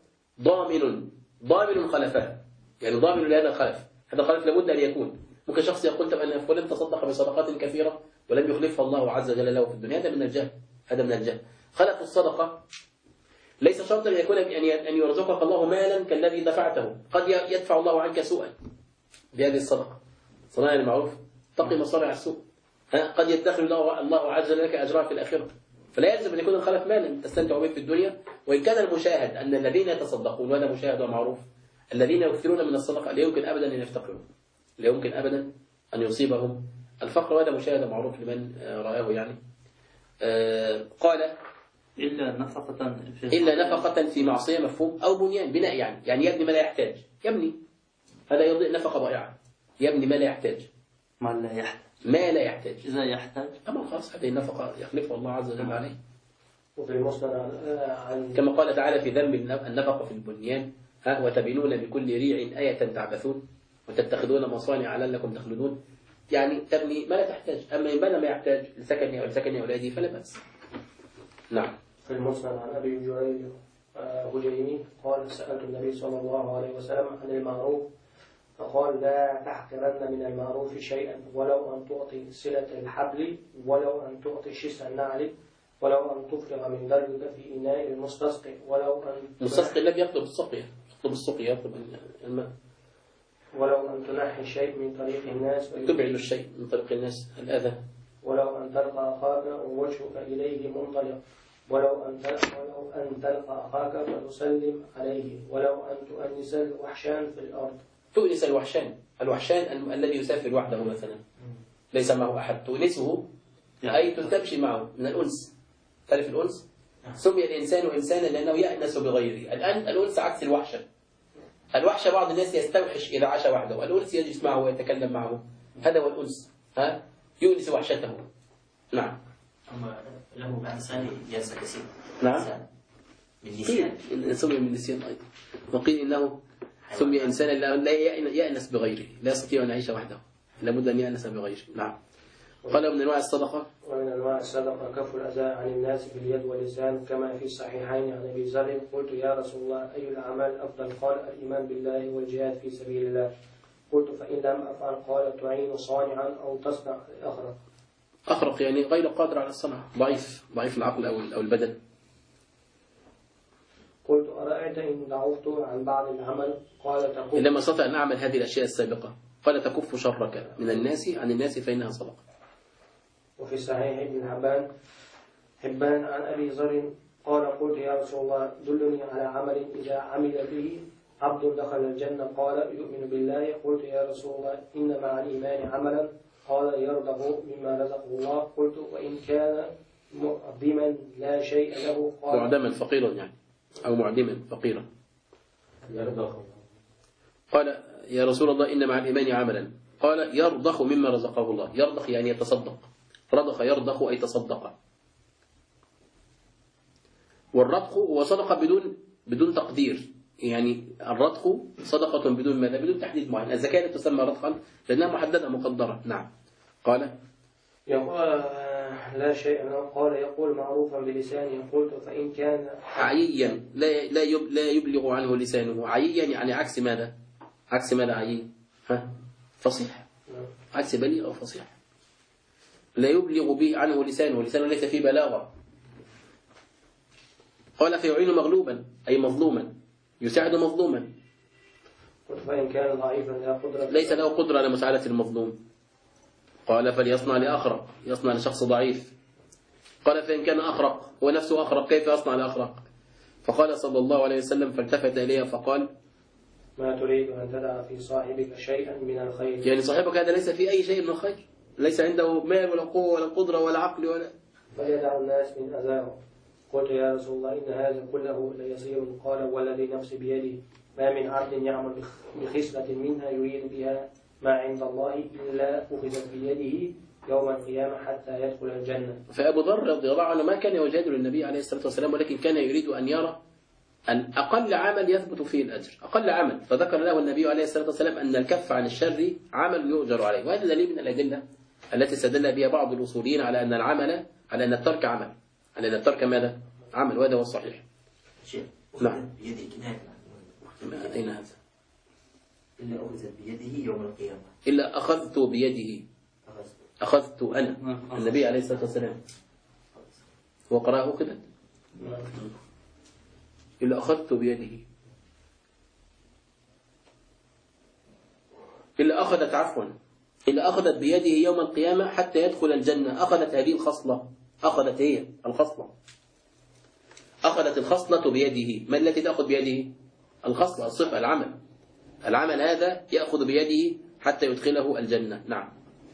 ضامن خلفها، يعني ضامن لهذا الخلف. هذا الخلف لابد أن يكون. ممكن شخص يقول طب أن فلان تصدق بصدقات كثيرة ولم يخلفها الله عز وجل له في الدنيا، هذا من الجهل، هذا من الجهل. خلف الصدقة ليس شرطا أن يكون أن يرزقك الله مالا كالذي دفعته، قد يدفع الله عنك سوءا بهذه الصدقة. صناعة المعروف تقي مصارع السوء، قد يدخل الله عز وجل لك أجرها في الآخرة. فلا يلزم أن يكون الخلف مالا تستمتع به في الدنيا. وإن كان المشاهد أن الذين يتصدقون، وهذا مشاهد ومعروف، الذين يكثرون من الصدقة لا يمكن أبدا أن يفتقروا، لا يمكن أبدا أن يصيبهم الفقر، وهذا مشاهد معروف لمن رآه. يعني قال إلا نفقة في معصية، مفهوم، أو بنيان، بناء، يعني يبني ما لا يحتاج، يبني، هذا يضيء نفقة ضائعة، يبني ما لا يحتاج، ما لا يحتاج إذا يحتاج أما خلاص هذه النفقة يخلفها الله عز وجل عليه. وفي المسند كما قال تعالى في ذنب النفقة في البنيان وتبنون بكل ريع آية تعبثون وتتخذون مصانع لعلكم تخلدون، يعني تبني ما لا تحتاج. أما إن بنى ما يحتاج لسكن أولاده فلا بأس. نعم. في المسند عن أبي هجيمي قال سألت النبي صلى الله عليه وسلم عن المعروف فقال لا تحقرن من المعروف شيئا ولو أن تعطي صلة الحبل ولو أن تعطي شسع النعل ولو أن تفرغ من دلوك في إناء المستسقي ولو أن المستسقي الذي يطلب السقيا يطلب الماء، ولو أن تنحي شيء من طريق الناس تبعد الشيء من طريق الناس الأذى، ولو أن تلقى أخاك ووجهك إليه منطلق ولو أن تلقى أخاك فتسلم عليه ولو أن تؤنس الوحشان في الأرض. تؤنس الوحشان الذي يسافر وحده مثلا ليس معه أحد، تؤنسه أي تستبشي معه من الأنس. تعرف الأنس؟ سمي الإنسان إنسانا لأنه يأنس بغيره. الآن الأنس عكس الوحشة. الوحشة بعض الناس يستوحش إذا عاش وحده، الأنس يجلس معه ويتكلم معه هذا هو الأنس، يؤنس وحشته. نعم. أما له بعد ثاني ينسى كثير. نعم. من نسيان. سمي من نسيان أيضا، وقيل إنه سمي إنسانا لا يأنس بغيره، لا يستطيع أن يعيش وحده، لابد أن يأنس بغيره. نعم. قال من أنواع الصدقة، ومن أنواع الصدقة كف الأذى عن الناس باليد واللسان كما في الصحيحين عن أبي ذر قلت يا رسول الله أي الأعمال أفضل؟ قال الإيمان بالله والجهاد في سبيل الله. قلت فإن لم أفعل قال تعين صانعا أو تصنع أخرق يعني غير قادر على الصنعة، ضعيف العقل أو البدن. قلت أرأيت إن ضعفت عن بعض العمل؟ قال تكف. لما استطع أن أعمل هذه الأشياء السابقة قال تكف شرك من الناس عن الناس فإنها صدقة. وفي الصحيح ابن حبان عن أبي ذر قال قلت يا رسول الله دلني على عمل إذا عمل به عبد دخل الجنة. قال يؤمن بالله. قلت يا رسول الله إن مع الإيمان عملا. قال يرضه مما رزقه الله. قلت وإن كان معدما لا شيء له. قال معدما فقيرا يعني، أو معدما فقيرا. قال يا رسول الله إن مع الإيمان عملا. قال يرضخ مما رزقه الله. يرضخ يعني يتصدق، رضخ يرضخ أي تصدق. والرضخ هو صدقة بدون تقدير، يعني الرضخ صدقة بدون ماذا؟ بدون تحديد معين. الزكاة تسمى رضخا لأنها محددة مقدرة. نعم. قال لا شيء له. قال يقول معروفا بلسانه. قلت فإن كان عييا لا يبلغ عنه لسانه. عييا يعني عكس ماذا؟ عكس ماذا عيي؟ فصيح، عكس بليغ أو فصيح. لا يبلغ به عنه لسانه ليس فيه بلاغة. قال فيعين مغلوبا أي مظلوما، يساعد مظلوما. فإن كان ضعيفا لا قدرة، ليس له قدرة على مساعدة المظلوم. قال فليصنع لأخرق، يصنع لشخص ضعيف. قال فإن كان أخرق ونفسه أخرق كيف يصنع لأخرق؟ فقال صلى الله عليه وسلم فالتفت إليه فقال ما تريد أن تدع في صاحبك شيئا من الخير؟ يعني صاحبك هذا ليس فيه أي شيء من الخير، ليس عنده مال ولا قوة ولا قدرة ولا عقل ولا، فليدع الناس من أذاهم. قلت يا رسول الله إن هذا كله ليصير. قال والذي نفسي بيده ما من عبد يعمل بخصلة منها يريد بها ما عند الله إلا أخذت بيده يوم القيامة حتى يدخل الجنة. فأبو ذر رضي الله عنه ما كان يجادل النبي عليه الصلاة والسلام، ولكن كان يريد أن يرى أن أقل عمل يثبت فيه الأجر، أقل عمل. فذكر له النبي عليه الصلاة والسلام أن الكف عن الشر عمل يؤجر عليه، وهذا دليل من الأدلة التي استدل بها بعض الأصوليين على أن العمل، على أن الترك عمل، على أن الترك ماذا؟ عمل، وهذا هو الصحيح. نعم. بيده كناية. أين هذا؟ إلا أخذت بيده يوم القيامة. إلا أخذت بيده. أخذت أنا النبي عليه الصلاة والسلام وقرأه كده. إلا أخذت بيده، إلا أخذت عفوا، إلا أخذت بيده يوم القيامة حتى يدخل الجنة. أخذت هذه الخصلة، أخذت هي الخصلة، أخذت الخصلة بيده. ما التي تأخذ بيده؟ الخصلة، الصفة، العمل. العمل هذا يأخذ بيده حتى يدخله الجنة. نعم.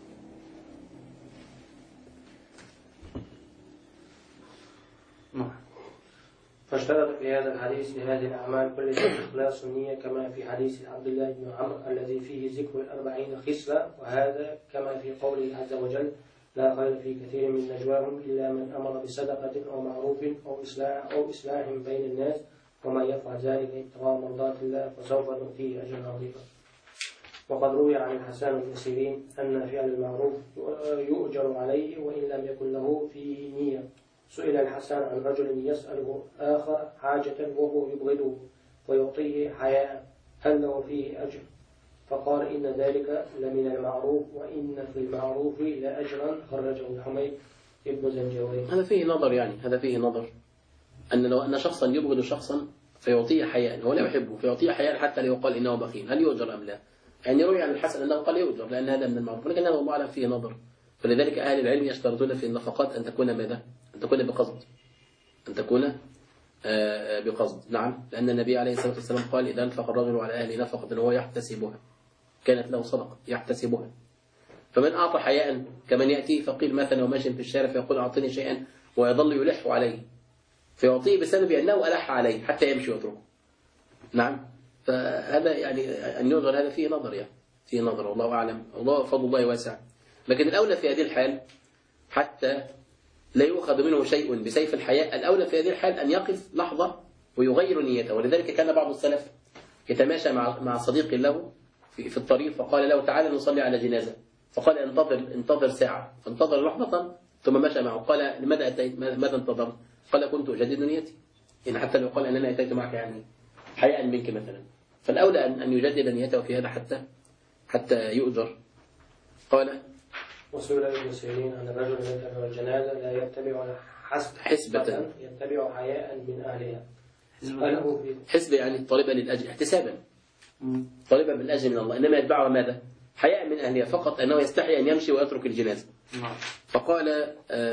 فاشترط في هذا الحديث لهذه الأعمال كلها إخلاص النية كما في حديث عبد الله بن عمرو الذي فيه ذكر 40 خصلة، وهذا كما في قوله عز وجل لا خير في كثير من نجواهم إلا من أمر بصدقة أو معروف أو إصلاح بين الناس ومن يفعل ذلك ابتغاء مرضات الله فسوف نؤتيه أجرا عظيما. وقد روي عن الحسن بن سيرين أن فعل المعروف يؤجر عليه وإن لم يكن له فيه نية. سئل الحسن عن رجل يسأله آخر حاجة وهو يبغضه ويعطيه حياء هل له فيه أجر؟ فقال إن ذلك لمن المعروف وإن في المعروف لأجرا. خرجه الحميد ابن زنجوي. هذا فيه نظر، يعني هذا فيه نظر أن لو أن شخصا يبغض شخصا فيعطيه حياء، هو لا يحبه فيعطيه حياء حتى لا يقال إنه بخيل، هل يؤجر أم لا؟ يعني روي عن الحسن أنه قال يؤجر لأن هذا من المعروف، ولكن هذا والله أعلم فيه نظر. فلذلك أهل العلم يشترطون في النفقات أن تكون ماذا؟ أن تكون بقصد، أن تكون بقصد. نعم. لأن النبي عليه الصلاة والسلام قال إذا أنفق الرجل على أهله نفقة وهو يحتسبها كانت له صدقة يحتسبها. فمن أعطى حياء كمن يأتي فقيل مثلا وماشي في الشارع فيقول أعطني شيئا ويظل يلح عليه فيعطيه بسبب أنه ألح عليه حتى يمشي ويتركه. نعم. فهذا يعني أن يؤجر هذا فيه نظر يعني. في نظر، والله أعلم، الله فضل الله واسع. لكن الأولى في هذه الحال حتى لا يؤخذ منه شيء بسيف الحياء، الأولى في هذه الحال أن يقف لحظة ويغير نيته. ولذلك كان بعض السلف يتماشى مع صديق له في الطريق، فقال له تعالى نصلي على جنازة، فقال انتظر ساعة، فانتظر لحظة ثم مشى معه. قال لماذا أتيت؟ ماذا انتظرت؟ قال كنت أجدد نيتي. يعني حتى لو قال أنني أتيت معك يعني حياء منك مثلا، فالأولى أن يجدد نيته في هذا حتى يؤجر. قال وسئل ابن سيرين عن الرجل يتبع الجنازة لا يتبع حسبة، يتبع حياء من أهلها. حسبة يعني طالبا للأجر، احتسابا، طالبا بالأجر من الله، إنما يتبعها ماذا؟ حياء من أهلها، فقط أنه يستحي أن يمشي ويترك الجنازة. فقال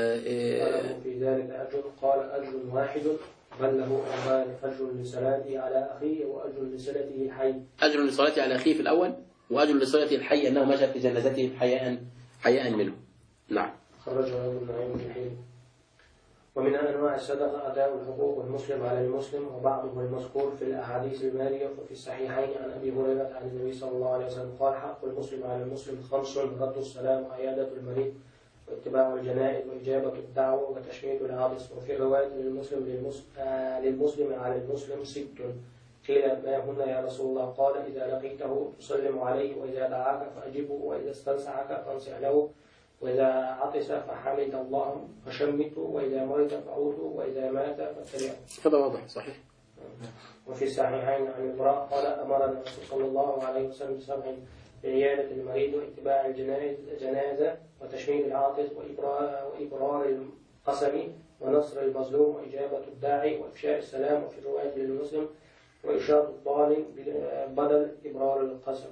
في ذلك أجر، قال أجر واحد بل له أجران، أجر لصلاته على أخيه وأجر لصلته الحي. أجر لصلاته على أخيه في الأول، وأجر لصلته الحي أنه مشى في جنازته حياء منه. نعم. خرجه ابن نعيم في الحلم. ومن أنواع الصدقة أداء الحقوق المسلم على المسلم، وبعضه المذكور في الأحاديث المالية وفي الصحيحين عن أبي هريرة عن النبي صلى الله عليه وسلم قال حق المسلم على المسلم 5: رد السلام وعيادة المريض واتباع الجنائز وإجابة الدعوة وتشميت العاطس. وفي رواية للمسلم على المسلم 6. قيل ما هن يا رسول الله؟ قال إذا لقيته تسلم عليه، وإذا دعاك فأجبه، وإذا استنصحك فانصح له، وإذا عطس فحمد الله فشمته، وإذا مرض فعوده، وإذا مات فاتبعه. هذا واضح صحيح. وفي الصحيحين عن البراء قال أمرنا الرسول صلى الله عليه وسلم ب7: بعيادة المريض واتباع الجنازة وتشميد العاطس وإبرار القسم ونصر المظلوم وإجابة الداعي وإفشاء السلام. وفي الرواية للمسلم وإشارة الظالم بدل إبرار القسم.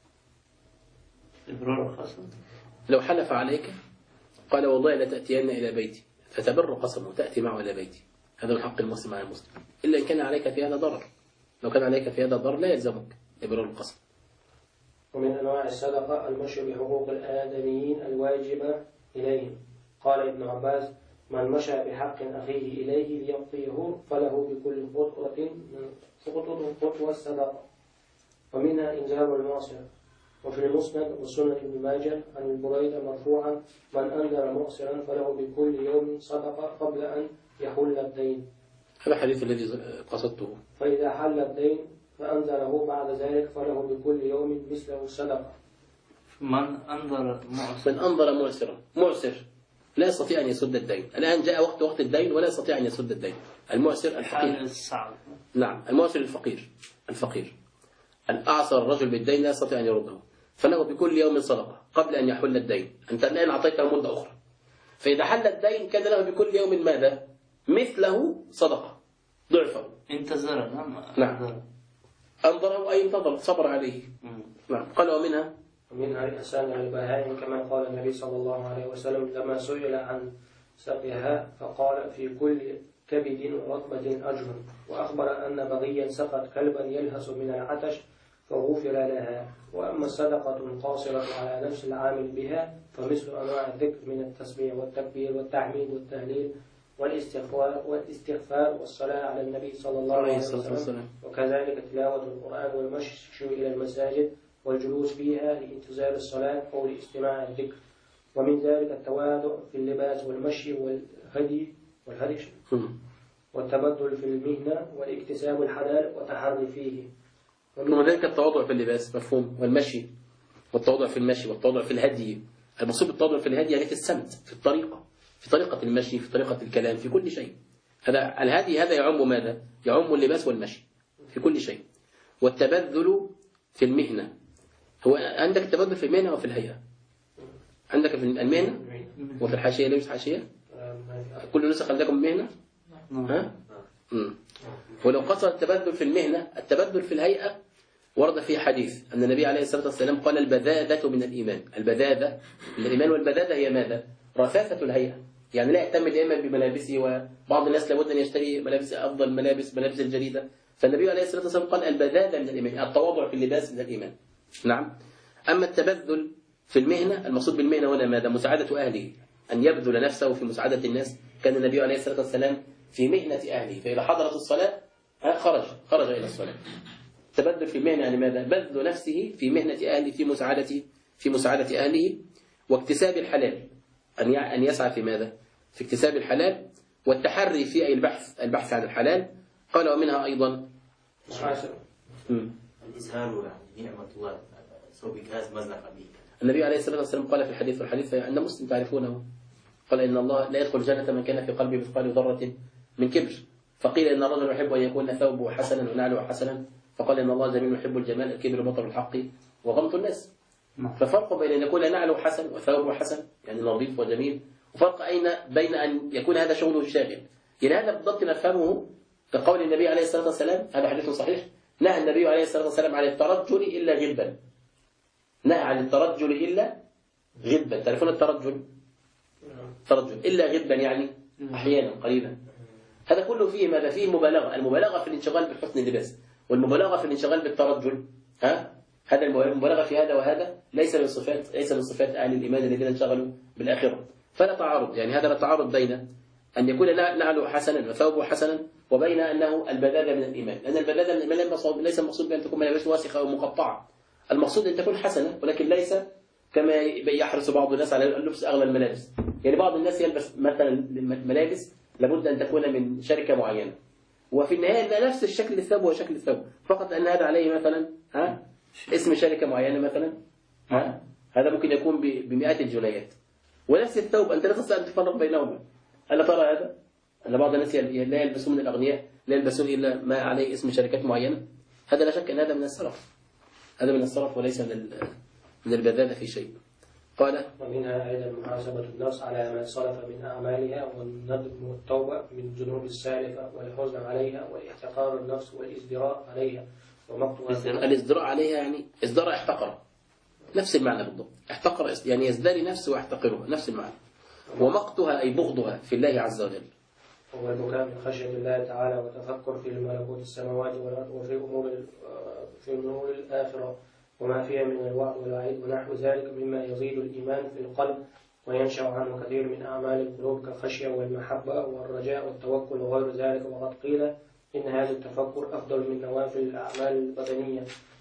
إبرار القسم لو حلف عليك قال والله لتأتين إلى بيتي، فتبر قسمه وتأتي معه إلى بيتي، هذا من حق المسلم على المسلم، إلا إن كان عليك في هذا ضرر. لو كان عليك في هذا ضرر لا يلزمك إبرار القسم. ومن أنواع الصدقة المشي بحقوق الآدميين الواجبة إليهم. قال ابن عباس: من مشى بحق أخيه إليه ليقضيه فله بكل خطوة صدقة. ومنها إنذار المعصية. وفي المسند وسنة ابن ماجه عن البريدة مرفوعا: من أنذر معصرا فله بكل يوم صدقة قبل أن يحل الدين. هذا الحديث الذي قصدته. فإذا حل الدين فأنذره بعد ذلك فله بكل يوم مثله صدقة. من أنظر معسر لا يستطيع أن يسد الدين. الآن جاء وقت الدين ولا يستطيع أن يسد الدين. المعسر الفقير. نعم، المعسر الفقير الأعسر الرجل بالدين لا يستطيع أن يرده، فله بكل يوم صدقة قبل أن يحل الدين. أنت الآن أعطيته مدة أخرى، فإذا حل الدين كان له بكل يوم ماذا؟ مثله صدقة ضعفه. انتظر. نعم، أنظره أي انتظر، صبر عليه. نعم. قال ومنها الإحسان على البهائم، كما قال النبي صلى الله عليه وسلم لما سئل عن سقيها فقال: في كل كبد رطبة أجر. وأخبر أن بغيا سقت كلبا يلهث من العطش فغفر لها. وأما الصدقة القاصرة على نفس العامل بها فمثل أنواع الذكر من التسبيح والتكبير والتحميد والتهليل والاستغفار والصلاة على النبي صلى الله عليه وسلم، وكذلك تلاوة القرآن والمشي إلى المساجد والجلوس فيها لانتظار الصلاة أو لاستماع الذكر. ومن ذلك التواضع في اللباس والمشي والهدي والتبذل في المهنة والاكتساب الحلال وتحري فيه. ومن ذلك التواضع في اللباس مفهوم، والمشي، والتواضع في المشي، والتواضع في الهدي. المقصود بالتواضع في الهدي يعني في السمت، في طريقة المشي، في طريقة الكلام، في كل شيء. هذا الهدي هذا يعم ماذا؟ يعم اللباس والمشي في كل شيء. والتبذل في المهنة، هو عندك التبذل في المهنة وفي الهيئة؟ عندك في المهنة وفي الحاشية ليس حاشية؟ كل نسخ عندكم مهنة؟ ها؟ ولو قصر التبذل في المهنة، التبذل في الهيئة ورد فيه حديث أن النبي عليه الصلاة والسلام قال: البذاذة من الإيمان. البذاذة من الإيمان، والبذاذة هي ماذا؟ رثاثة الهيئة، يعني لا يهتم دائما بملابسه، وبعض الناس لابد أن يشتري ملابس أفضل، ملابس الجديدة. فالنبي عليه الصلاة والسلام قال: البذاذة من الإيمان، التواضع في اللباس من الإيمان. نعم. أما التبذل في المهنة، المقصود بالمهنة هنا ماذا؟ مساعدة أهله، أن يبذل نفسه في مساعدة الناس. كان النبي عليه الصلاة والسلام في مهنة أهله، فإذا حضرت الصلاة خرج إلى الصلاة. التبذل في المهنة يعني ماذا؟ بذل نفسه في مهنة أهله في مساعدة أهله واكتساب الحلال، أن يسعى في ماذا؟ في اكتساب الحلال والتحري في البحث عن الحلال. قال ومنها أيضا الإزهار يعني نعمة الله سو بجهاز مزنق به. النبي عليه الصلاة والسلام قال في الحديث، والحديث أن مسلم تعرفونه، قال إن الله لا يدخل الجنة من كان في قلبه مثقال ذرة من كبر. فقيل إن الرجل يحب أن يكون ثوبه حسنا ونعله حسنا، فقال إن الله جميل يحب الجمال، الكبر بطر الحق وغمط الناس. ففرق بين أن يكون نعله حسن وثوبه حسن يعني نظيف وجميل، وفرق بين أن يكون هذا شغله الشاغل. يعني هذا بالضبط نفهمه كقول النبي عليه الصلاة والسلام، هذا حديث صحيح، نهى النبي عليه الصلاة والسلام عن الترجل إلا غبا. نهى عن الترجل إلا غبا. تعرفون الترجل؟ ترجل إلا غبا يعني أحيانا قليلا. هذا كله فيه ماذا؟ فيه مبالغة، المبالغة في الانشغال بحسن اللباس والمبالغة في الانشغال بالترجل. هذا المبالغة في هذا وهذا ليس من صفات أهل الإيمان الذين انشغلوا بالآخرة. فلا تعارض، يعني هذا لا تعارض بين أن يكون نعله حسنا وثوبه حسنا وبين أنه البذاذة من الإيمان، لأن البذاذة من الإيمان ليس المقصود بأن تكون ملابس واسخة أو مقطعة. المقصود أن تكون حسنة، ولكن ليس كما يحرص بعض الناس على لبس أغلى الملابس. يعني بعض الناس يلبس مثلا ملابس لابد أن تكون من شركة معينة، وفي النهاية نفس الشكل الثوب هو شكل الثوب، فقط أن هذا عليه مثلا اسم شركة معينة مثلا، هذا ممكن يكون بمئات الجنيهات، ونفس الثوب أنت لا تستطيع أن تفرق بينهما. ألا ترى هذا؟ أن بعض الناس لا يلبسون من الأغنياء لا يلبسون إلا ما عليه اسم شركات معينة. هذا لا شك أن هذا من السرف، هذا من السرف وليس من البذاذة في شيء. قال ومنها أيضا محاسبة النفس على ما صرف من أعمالها والندم والتوبة من الذنوب السالفة والحزن عليها والاحتقار النفس والازدراء عليها ومقتها. الازدراء عليها يعني ازدراء احتقر، نفس المعنى بالضبط. احتقر يعني يزدري نفسه واحتقرها، نفس المعنى. ومقتها أي بغضها في الله عز وجل. هو البكاء من خشية الله تعالى وتفكر في ملكوت السماوات والأرض وفي أمور الآخرة وما فيها من الوعد والوعيد ونحو ذلك مما يزيد الإيمان في القلب وينشأ عنه كثير من أعمال القلوب كالخشية والمحبة والرجاء والتوكل وغير ذلك. وقد قيل إن هذا التفكر أفضل من نوافل الأعمال البدنية،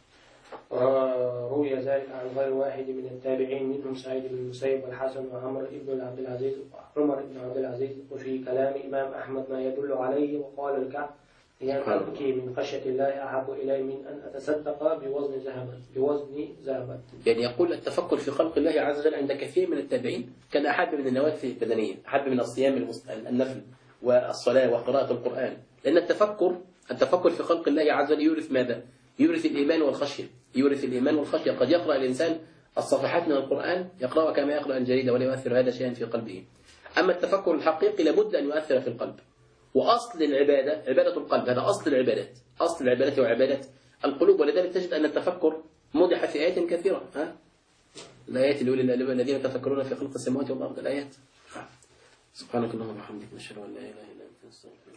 روي ذلك عن غير واحد من التابعين منهم سعيد بن المسيب والحسن وعمر بن عبد العزيز وفي كلام إمام أحمد ما يدل عليه. وقال الكعب أن أبكي من خشية الله أحب إلي من أن أتصدق بوزن ذهبا. يعني يقول التفكر في خلق الله عز وجل عند كثير من التابعين كان أحب من النوافل البدنية، أحب من الصيام النفل والصلاة وقراءة القرآن، لأن التفكر في خلق الله عز وجل يورث ماذا؟ يورث الإيمان والخشية، يورث الإيمان والخشية. قد يقرأ الإنسان الصفحات من القرآن يقرأ كما يقرأ الجريدة ولا يؤثر هذا شيئا في قلبه. أما التفكر الحقيقي لابد أن يؤثر في القلب. وأصل العبادة عبادة القلب، هذا أصل العبادات، أصل العبادة وعبادة القلوب. ولذلك تجد أن التفكر مدح في آيات كثيرة. الآيات اللي يقول الذين يتفكرون في خلق السماوات والأرض، الآيات. سبحانك اللهم وبحمدك نشهد أن لا إله إلا أنت نستغفرك.